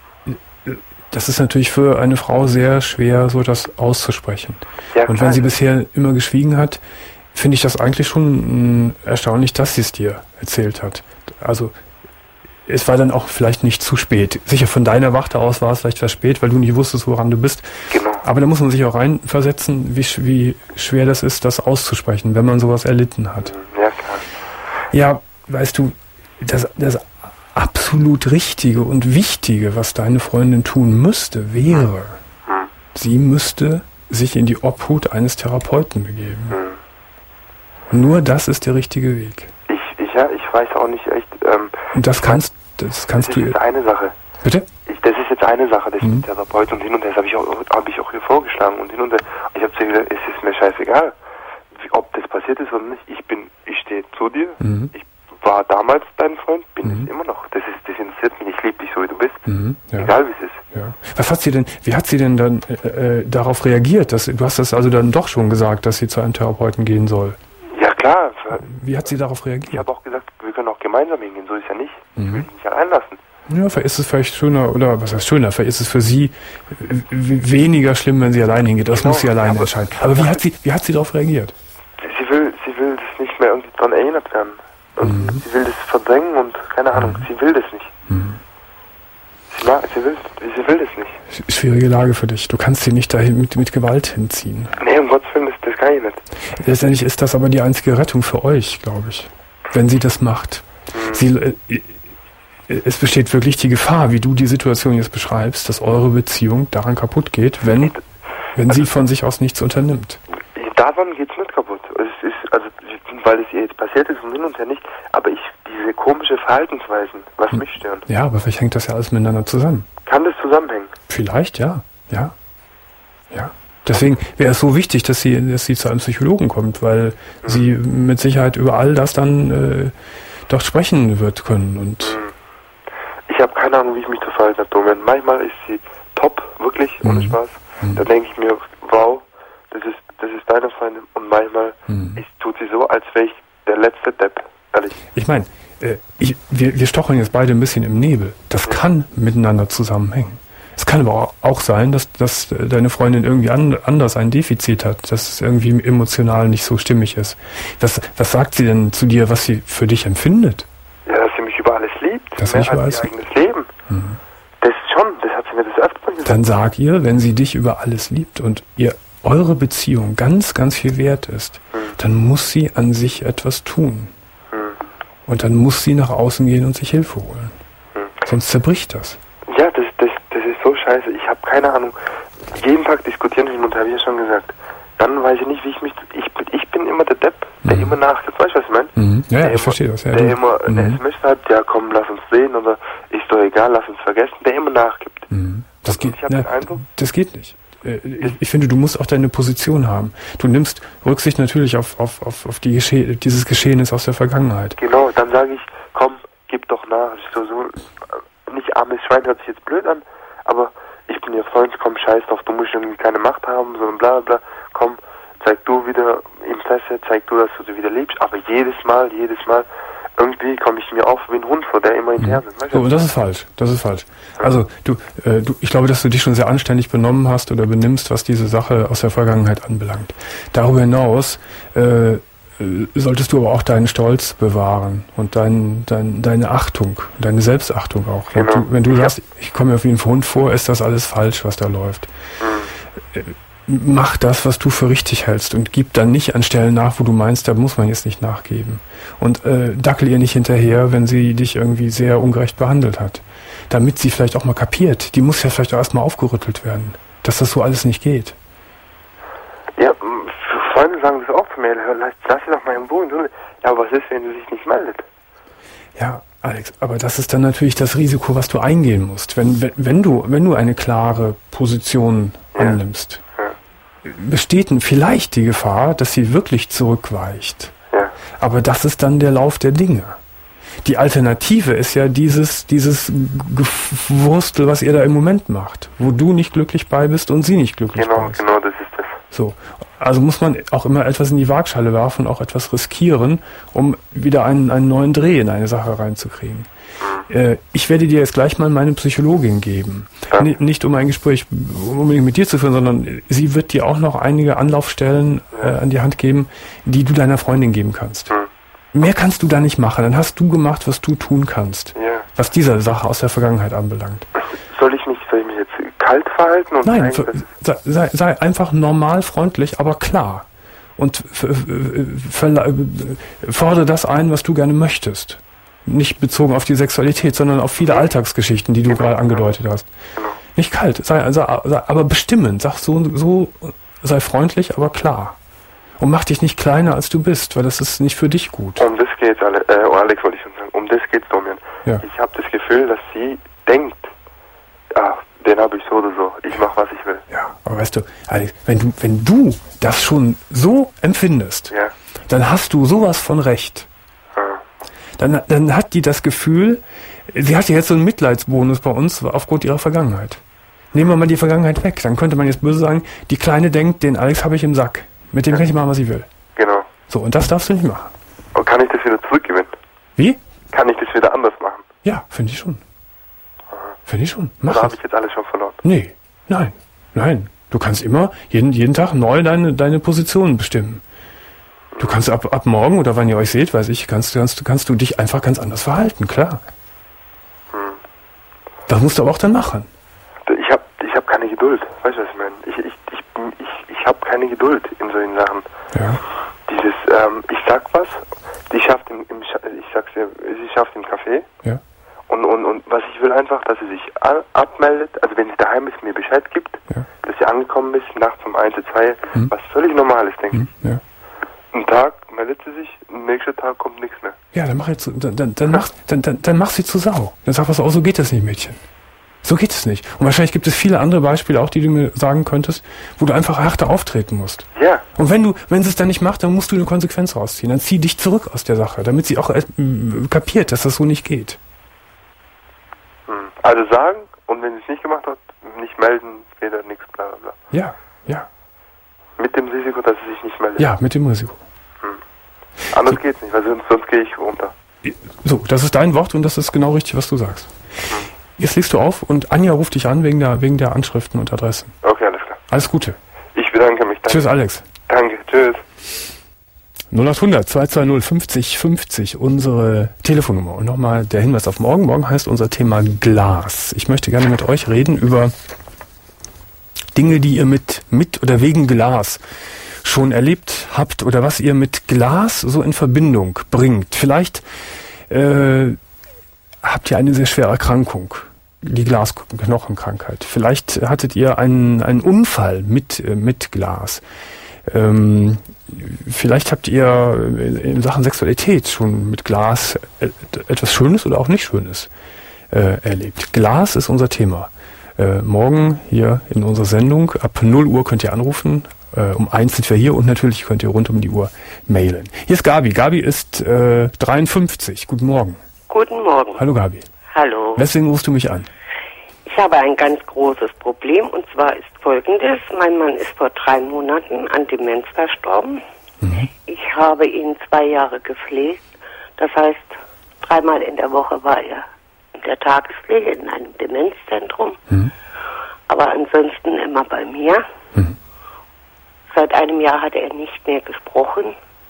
das ist natürlich für eine Frau sehr schwer, so etwas auszusprechen. Ja, und wenn sie bisher immer geschwiegen hat, finde ich das eigentlich schon mh, erstaunlich, dass sie es dir erzählt hat. Also, es war dann auch vielleicht nicht zu spät. Sicher von deiner Warte aus war es vielleicht was spät, weil du nicht wusstest, woran du bist. Genau. Aber da muss man sich auch reinversetzen, wie, wie schwer das ist, das auszusprechen, wenn man sowas erlitten hat. Ja, klar. Ja, weißt du, das, das absolut Richtige und Wichtige, was deine Freundin tun müsste, wäre, hm. sie müsste sich in die Obhut eines Therapeuten begeben. Hm. Nur das ist der richtige Weg. Ich, ich, ja, ich weiß auch nicht echt. Ähm, und das kannst, das kannst das du. Das ist jetzt eine Sache. Bitte? Ich, das ist jetzt eine Sache, das mhm. ist Therapeut und hin und her. Das habe ich auch, habe ich auch hier vorgeschlagen und hin und her. Ich habe zu ihr gesagt, es ist mir scheißegal, wie, ob das passiert ist oder nicht. Ich bin, ich stehe zu dir. Mhm. Ich war damals dein Freund, bin Mhm. ich immer noch. Das ist, das interessiert mich. Ich liebe dich so, wie du bist. Mhm, ja. Egal wie es ist. Ja. Was hat sie denn, wie hat sie denn dann äh, äh, darauf reagiert? Dass, du hast das also dann doch schon gesagt, dass sie zu einem Therapeuten gehen soll. Ja klar. Wie hat sie darauf reagiert? Ich habe auch gesagt, wir können auch gemeinsam hingehen. So ist ja nicht. Mhm. Ich will dich nicht allein lassen. Ja, vielleicht ist es vielleicht schöner, oder was heißt schöner, vielleicht ist es für sie w- weniger schlimm, wenn sie allein hingeht. Das Genau, muss sie alleine aber- entscheiden. Aber wie hat sie, wie hat sie darauf reagiert? Sie will, sie will das nicht mehr irgendwie dran erinnert werden. Und Mhm. sie will das verdrängen und keine Ahnung, sie will das nicht. Mhm. Sie, mag, sie, will, sie will das nicht. Schwierige Lage für dich. Du kannst sie nicht dahin mit, mit Gewalt hinziehen. Nee, um Gottes Willen, das, das kann ich nicht. Letztendlich ist das aber die einzige Rettung für euch, glaube ich. Wenn sie das macht. Mhm. Sie, äh, es besteht wirklich die Gefahr, wie du die Situation jetzt beschreibst, dass eure Beziehung daran kaputt geht, wenn, wenn sie von sich aus nichts unternimmt. Daran geht's nicht kaputt. Es ist, also, weil es ihr jetzt passiert ist und hin und her nicht, aber ich, diese komische Verhaltensweisen, was mich stören. Ja, aber vielleicht hängt das ja alles miteinander zusammen. Kann das zusammenhängen? Vielleicht, ja. Ja. Ja. Deswegen wäre es so wichtig, dass sie, dass sie zu einem Psychologen kommt, weil Mhm. sie mit Sicherheit über all das dann äh, dort sprechen wird können. Und Mhm. Ich habe keine Ahnung, wie ich mich zu verhalten habe, Domian. Manchmal ist sie top, wirklich, ohne Mhm. Spaß. Mhm. Da denke ich mir, wow, das ist, das ist deine Freundin. Und manchmal Mhm. ich, tut sie so, als wäre ich der letzte Depp. Ehrlich. ich meine, äh, ich, wir, wir stocheln jetzt beide ein bisschen im Nebel. Das kann miteinander zusammenhängen. Es kann aber auch sein, dass, dass deine Freundin irgendwie an, anders ein Defizit hat, dass es irgendwie emotional nicht so stimmig ist. Was, was sagt sie denn zu dir, was sie für dich empfindet? Ja, dass sie mich über alles liebt. Dass sie mehr mich über als alles ihr eigenes Leben. Mhm. Das schon, das hat sie mir das öfter gesagt. Dann sag ihr, wenn sie dich über alles liebt und ihr eure Beziehung ganz, ganz viel wert ist, Hm. dann muss sie an sich etwas tun. Hm. Und dann muss sie nach außen gehen und sich Hilfe holen. Hm. Sonst zerbricht das. Ja, das, das, das ist so scheiße. Ich habe keine Ahnung. Jeden Tag diskutieren hin und her, habe ich ja schon gesagt. Dann weiß ich nicht, wie ich mich... Ich, bin- ich bin immer der Depp, der Mhm. immer nachgibt. Weißt du, was ich meine? Mhm. Ja, ja, Der ich immer- verstehe das. Ja, der du- immer eine mhm. S M S schreibt, ja komm, lass uns sehen, oder ist doch egal, lass uns vergessen. Der immer nachgibt. Mhm. Das Und geht, ich hab na, den Eindruck- das geht nicht. Äh, Ich, ich finde, du musst auch deine Position haben. Du nimmst Rücksicht natürlich auf, auf, auf, auf die Gesche dieses Geschehnis aus der Vergangenheit. Genau, dann sage ich, komm, gib doch nach. So, so, äh, nicht armes Schwein hört sich jetzt blöd an, aber ich bin ihr Freund, komm, scheiß drauf, du musst irgendwie keine Macht haben, so und bla bla, komm, zeig du wieder Interesse, zeig du, dass du sie wieder liebst, aber jedes Mal, jedes Mal, irgendwie komme ich mir auf wie ein Hund vor, der immer hinterher ist. Weißt So, du? und das ist falsch. Das ist falsch. Also du, äh, du, ich glaube, dass du dich schon sehr anständig benommen hast oder benimmst, was diese Sache aus der Vergangenheit anbelangt. Darüber hinaus äh, äh, solltest du aber auch deinen Stolz bewahren und dein, dein, deine Achtung, deine Selbstachtung auch. Wenn Genau. du, wenn du Ja. sagst, ich komme mir wie ein Hund vor, ist das alles falsch, was da läuft. Mhm. Mach das, was du für richtig hältst und gib dann nicht an Stellen nach, wo du meinst, da muss man jetzt nicht nachgeben. Und äh, dackel ihr nicht hinterher, wenn sie dich irgendwie sehr ungerecht behandelt hat. Damit sie vielleicht auch mal kapiert. Die muss ja vielleicht auch erstmal aufgerüttelt werden, dass das so alles nicht geht. Ja, m, Freunde sagen das auch zu mir, lass, lass sie doch mal im Wohnen. Ja, aber was ist, wenn sie sich nicht meldet? Ja, Alex, aber das ist dann natürlich das Risiko, was du eingehen musst. Wenn, wenn, wenn du, wenn du eine klare Position Ja. annimmst, besteht vielleicht die Gefahr, dass sie wirklich zurückweicht. Ja. Aber das ist dann der Lauf der Dinge. Die Alternative ist ja dieses, dieses Gewurstel, was ihr da im Moment macht, wo du nicht glücklich bei bist und sie nicht glücklich Genau, bei ist. genau, das ist das. So. Also muss man auch immer etwas in die Waagschale werfen, auch etwas riskieren, um wieder einen, einen neuen Dreh in eine Sache reinzukriegen. Äh, ich werde dir jetzt gleich mal meine Psychologin geben. Ja. N- nicht um ein Gespräch unbedingt mit dir zu führen, sondern sie wird dir auch noch einige Anlaufstellen äh, an die Hand geben, die du deiner Freundin geben kannst. Hm. Mehr kannst du da nicht machen. Dann hast du gemacht, was du tun kannst, Ja. was diese Sache aus der Vergangenheit anbelangt. Soll ich mich, soll ich mich jetzt kalt verhalten? Und Nein, zeigen, sei, sei, sei einfach normal, freundlich, aber klar. Und f- f- verla- fordere das ein, was du gerne möchtest. Nicht bezogen auf die Sexualität, sondern auf viele Alltagsgeschichten, die du Genau, gerade angedeutet hast. Genau. Nicht kalt, sei, also, sei aber bestimmend. Sag so, so, sei freundlich, aber klar. Und mach dich nicht kleiner, als du bist, weil das ist nicht für dich gut. Um das geht's, Ale äh, oh, Alex wollte ich schon sagen, um das geht's, Domian. Ja. Ich habe das Gefühl, dass sie denkt, ah, den habe ich so oder so, ich mache, was ich will. Ja, aber weißt du, Alex, wenn du, wenn du das schon so empfindest, Ja. dann hast du sowas von Recht. Ah. dann, dann hat die das Gefühl, sie hat ja jetzt so einen Mitleidsbonus bei uns aufgrund ihrer Vergangenheit. Nehmen wir mal die Vergangenheit weg, dann könnte man jetzt böse sagen, die Kleine denkt, den Alex habe ich im Sack. Mit dem kann ich machen, was ich will. Genau. So, und das darfst du nicht machen. Und kann ich das wieder zurückgewinnen? Wie? Kann ich das wieder anders machen? Ja, finde ich schon. Finde ich schon. Mach Oder habe das. ich jetzt alles schon verloren? Nee, nein, nein. Du kannst immer jeden, jeden Tag neu deine, deine Position bestimmen. Du kannst ab, ab morgen oder wann ihr euch seht, weiß ich, kannst, kannst, kannst du dich einfach ganz anders verhalten, klar. Hm. Das musst du aber auch dann machen. Ich habe ich hab keine Geduld. Weißt du, was ich meine? Ich, ich, ich, ich, ich habe keine Geduld in solchen Sachen. Ja. Dieses, ähm, ich sag was, die schafft im, im ich sag's dir, sie schafft im Café. Ja. Und, und, und was ich will einfach, dass sie sich abmeldet, also wenn sie daheim ist, mir Bescheid gibt, ja. dass sie angekommen ist, nachts um eins, zwei, hm. was völlig normal ist, denke hm. ich. Ja. Einen Tag meldet sie sich, am nächsten Tag kommt nichts mehr. Ja, dann mach, jetzt, dann, dann, dann, mach, dann, dann, dann mach sie zu Sau. Dann sag was, oh, so geht das nicht, Mädchen. So geht es nicht. Und wahrscheinlich gibt es viele andere Beispiele auch, die du mir sagen könntest, wo du einfach härter auftreten musst. Ja. Und wenn du, wenn sie es dann nicht macht, dann musst du eine Konsequenz rausziehen. Dann zieh dich zurück aus der Sache, damit sie auch äh, kapiert, dass das so nicht geht. Also sagen, und wenn sie es nicht gemacht hat, nicht melden, weder nichts, bla bla bla. Ja, ja. Mit dem Risiko, dass sie sich nicht meldet. Ja, mit dem Risiko. Hm. Anders so. Geht's nicht, weil sonst, sonst gehe ich runter. So, das ist dein Wort und das ist genau richtig, was du sagst. Hm. Jetzt legst du auf und Anja ruft dich an wegen der, wegen der Anschriften und Adressen. Okay, alles klar. Alles Gute. Ich bedanke mich. Danke. Tschüss, Alex. Danke, tschüss. null acht hundert zwei zwei null fünfzig fünfzig, unsere Telefonnummer. Und nochmal der Hinweis auf morgen. Morgen heißt unser Thema Glas. Ich möchte gerne mit euch reden über Dinge, die ihr mit, mit oder wegen Glas schon erlebt habt oder was ihr mit Glas so in Verbindung bringt. Vielleicht äh, habt ihr eine sehr schwere Erkrankung, die Glasknochenkrankheit. Vielleicht hattet ihr einen, einen Unfall mit, äh, mit Glas. Ähm, vielleicht habt ihr in Sachen Sexualität schon mit Glas etwas Schönes oder auch nicht Schönes äh, erlebt. Glas ist unser Thema. Äh, morgen hier in unserer Sendung ab null Uhr könnt ihr anrufen. Äh, um eins sind wir hier und natürlich könnt ihr rund um die Uhr mailen. Hier ist Gabi. Gabi ist äh, dreiundfünfzig. Guten Morgen. Guten Morgen. Hallo Gabi. Hallo. Weswegen rufst du mich an? Ich habe ein ganz großes Problem und zwar ist folgendes. Mein Mann ist vor drei Monaten an Demenz verstorben. Mhm. Ich habe ihn zwei Jahre gepflegt. Das heißt, dreimal in der Woche war er in der Tagespflege in einem Demenzzentrum. Mhm. Aber ansonsten immer bei mir. Mhm. Seit einem Jahr hat er nicht mehr gesprochen.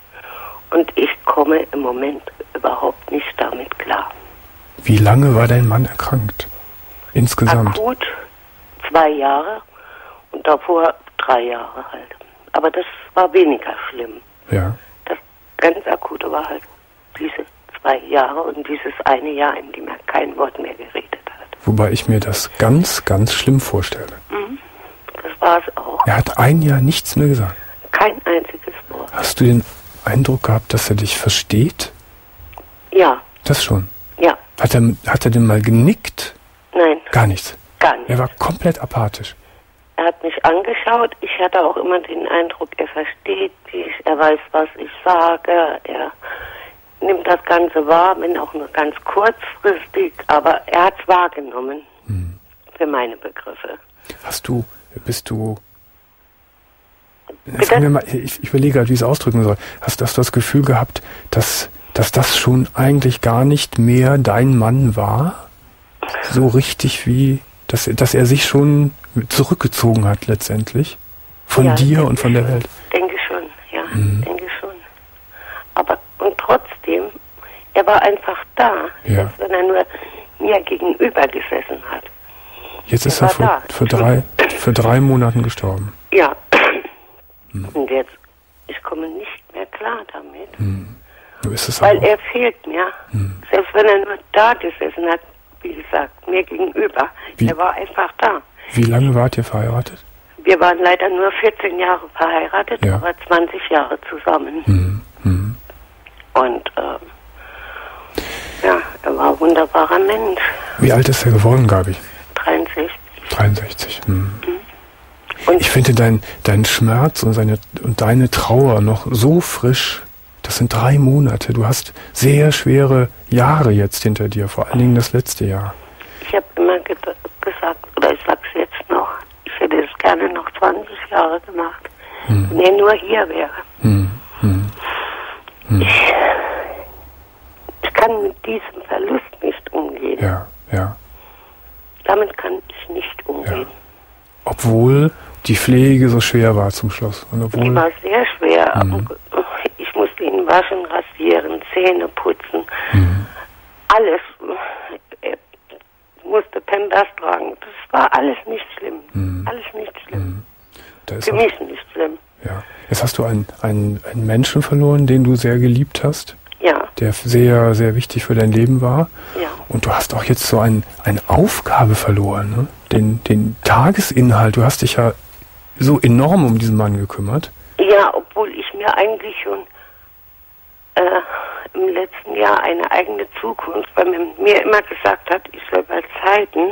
Und ich komme im Moment überhaupt nicht damit klar. Wie lange war dein Mann erkrankt? Insgesamt? Akut zwei Jahre und davor drei Jahre halt. Aber das war weniger schlimm. Ja. Das ganz Akute war halt diese zwei Jahre und dieses eine Jahr, in dem er kein Wort mehr geredet hat. Wobei ich mir das ganz, ganz schlimm vorstelle. Mhm. Das war es auch. Er hat ein Jahr nichts mehr gesagt. Kein einziges Wort. Hast du den Eindruck gehabt, dass er dich versteht? Ja. Das schon? Ja. Hat er, hat er denn mal genickt? Nein. Gar nichts? Gar nichts. Er war komplett apathisch. Er hat mich angeschaut. Ich hatte auch immer den Eindruck, er versteht mich, er weiß, was ich sage, er nimmt das Ganze wahr, wenn auch nur ganz kurzfristig, aber er hat es wahrgenommen. Hm. Für meine Begriffe. Hast du, bist du... Sagen wir mal, ich, ich überlege halt, wie ich es ausdrücken soll. Hast, hast du das Gefühl gehabt, dass, dass das schon eigentlich gar nicht mehr dein Mann war? So richtig wie, dass, dass er sich schon zurückgezogen hat letztendlich? Von ja, dir und von der Welt? Denke schon, ja, mhm. denke schon. Aber, und trotzdem, er war einfach da, ja. als wenn er nur mir gegenüber gesessen hat. Jetzt ist er, er vor, vor, drei, vor drei Monaten gestorben. Ja. Hm. Und jetzt, ich komme nicht mehr klar damit. Hm. Ist es weil auch. er fehlt mir. Hm. Selbst wenn er nur da gesessen hat, wie gesagt, mir gegenüber. Wie? Er war einfach da. Wie lange wart ihr verheiratet? Wir waren leider nur vierzehn Jahre verheiratet, ja. aber zwanzig Jahre zusammen. Hm. Hm. Und ähm, ja, er war ein wunderbarer Mensch. Wie alt ist er geworden, Gabi? dreiundsechzig. dreiundsechzig. Hm. Mhm. Und ich finde dein, dein Schmerz und, seine, und deine Trauer noch so frisch, Das sind drei Monate. Du hast sehr schwere Jahre jetzt hinter dir, vor allen Dingen das letzte Jahr. Ich habe immer ge- gesagt, oder ich sag's jetzt noch, ich hätte es gerne noch zwanzig Jahre gemacht, hm. wenn er nur hier wäre. Hm. Hm. Hm. Ich, ich kann mit diesem Verlust nicht umgehen. Ja, ja. Damit kann ich nicht umgehen. Ja. Obwohl die Pflege so schwer war zum Schluss. Und obwohl die war sehr schwer. Mhm. Ich musste ihn waschen, rasieren, Zähne putzen. Mhm. Alles. Er musste Pampers tragen. Das war alles nicht schlimm. Mhm. Alles nicht schlimm. Mhm. Da ist Für auch, mich nicht schlimm. Ja. Jetzt hast du einen, einen, einen Menschen verloren, den du sehr geliebt hast. Ja. Der sehr, sehr wichtig für dein Leben war. Ja. Und du hast auch jetzt so ein, eine Aufgabe verloren, ne? Den, den Tagesinhalt. Du hast dich ja so enorm um diesen Mann gekümmert. Ja, obwohl ich mir eigentlich schon äh, im letzten Jahr eine eigene Zukunft, weil man mir immer gesagt hat, ich soll bei Zeiten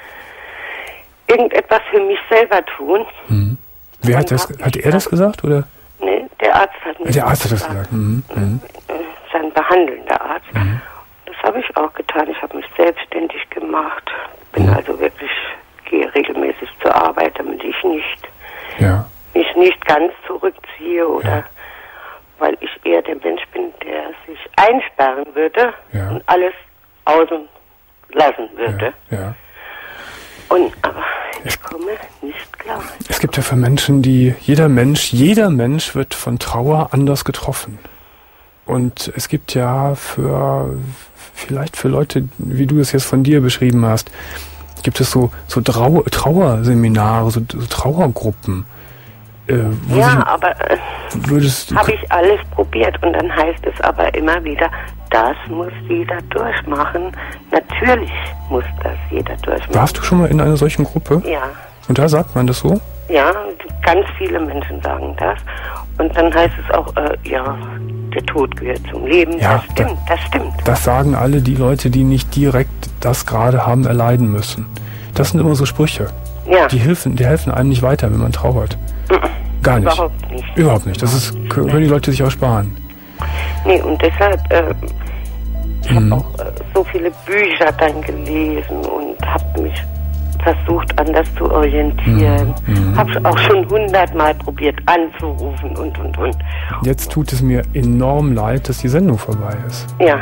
irgendetwas für mich selber tun. Mhm. Wer hat das? Hat er das gesagt, oder? Nee, der Arzt hat mir Der Arzt hat das das gesagt. gesagt. Mhm. Mhm. Sein behandelnder Arzt. Mhm. Das habe ich auch getan. Ich habe mich selbstständig gemacht. Bin Mhm. also wirklich, gehe regelmäßig zur Arbeit, damit ich nicht Ja. mich nicht ganz zurückziehe oder Ja. weil ich eher der Mensch bin, der sich einsperren würde Ja. und alles außen lassen würde. Ja. Ja. Und aber ich komme nicht klar. Es gibt ja für Menschen, die, jeder Mensch, jeder Mensch wird von Trauer anders getroffen. Und es gibt ja für, vielleicht für Leute, wie du es jetzt von dir beschrieben hast, gibt es so, so Trau- Trauerseminare, so, so Trauergruppen. Äh, wo Ja, sie, aber äh, würdest, habe ich alles probiert und dann heißt es aber immer wieder, das muss jeder durchmachen. Natürlich muss das jeder durchmachen. warst du schon mal in einer solchen Gruppe? Ja, Und da sagt man das so? ja, ganz viele Menschen sagen das. Und dann heißt es auch, äh, ja, der Tod gehört zum Leben. Ja, das stimmt, das stimmt. Das sagen alle die Leute, die nicht direkt das gerade haben erleiden müssen. Das sind immer so Sprüche. Ja, Die helfen, die helfen einem nicht weiter, wenn man trauert. Gar nicht. überhaupt nicht. Überhaupt nicht. Das ist, können die Leute sich auch sparen. Nee, und deshalb, äh, ich Mhm. habe auch äh, so viele Bücher dann gelesen und habe mich versucht, anders zu orientieren. Mhm. Habe auch schon hundertmal probiert anzurufen und, und, und. Jetzt tut es mir enorm leid, dass die Sendung vorbei ist. Ja,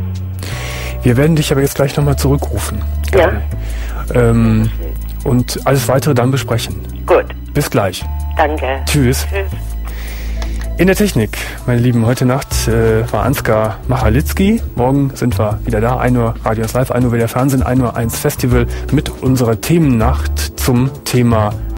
Wir werden dich aber jetzt gleich nochmal zurückrufen. ja, Ähm, und alles weitere dann besprechen. gut, Bis gleich. danke. Tschüss. Tschüss. In der Technik, meine Lieben, heute Nacht äh, war Ansgar Machalitzki. Morgen sind wir wieder da. ein Uhr Radio eins Live, ein Uhr wieder Fernsehen, ein Uhr eins Festival mit unserer Themennacht zum Thema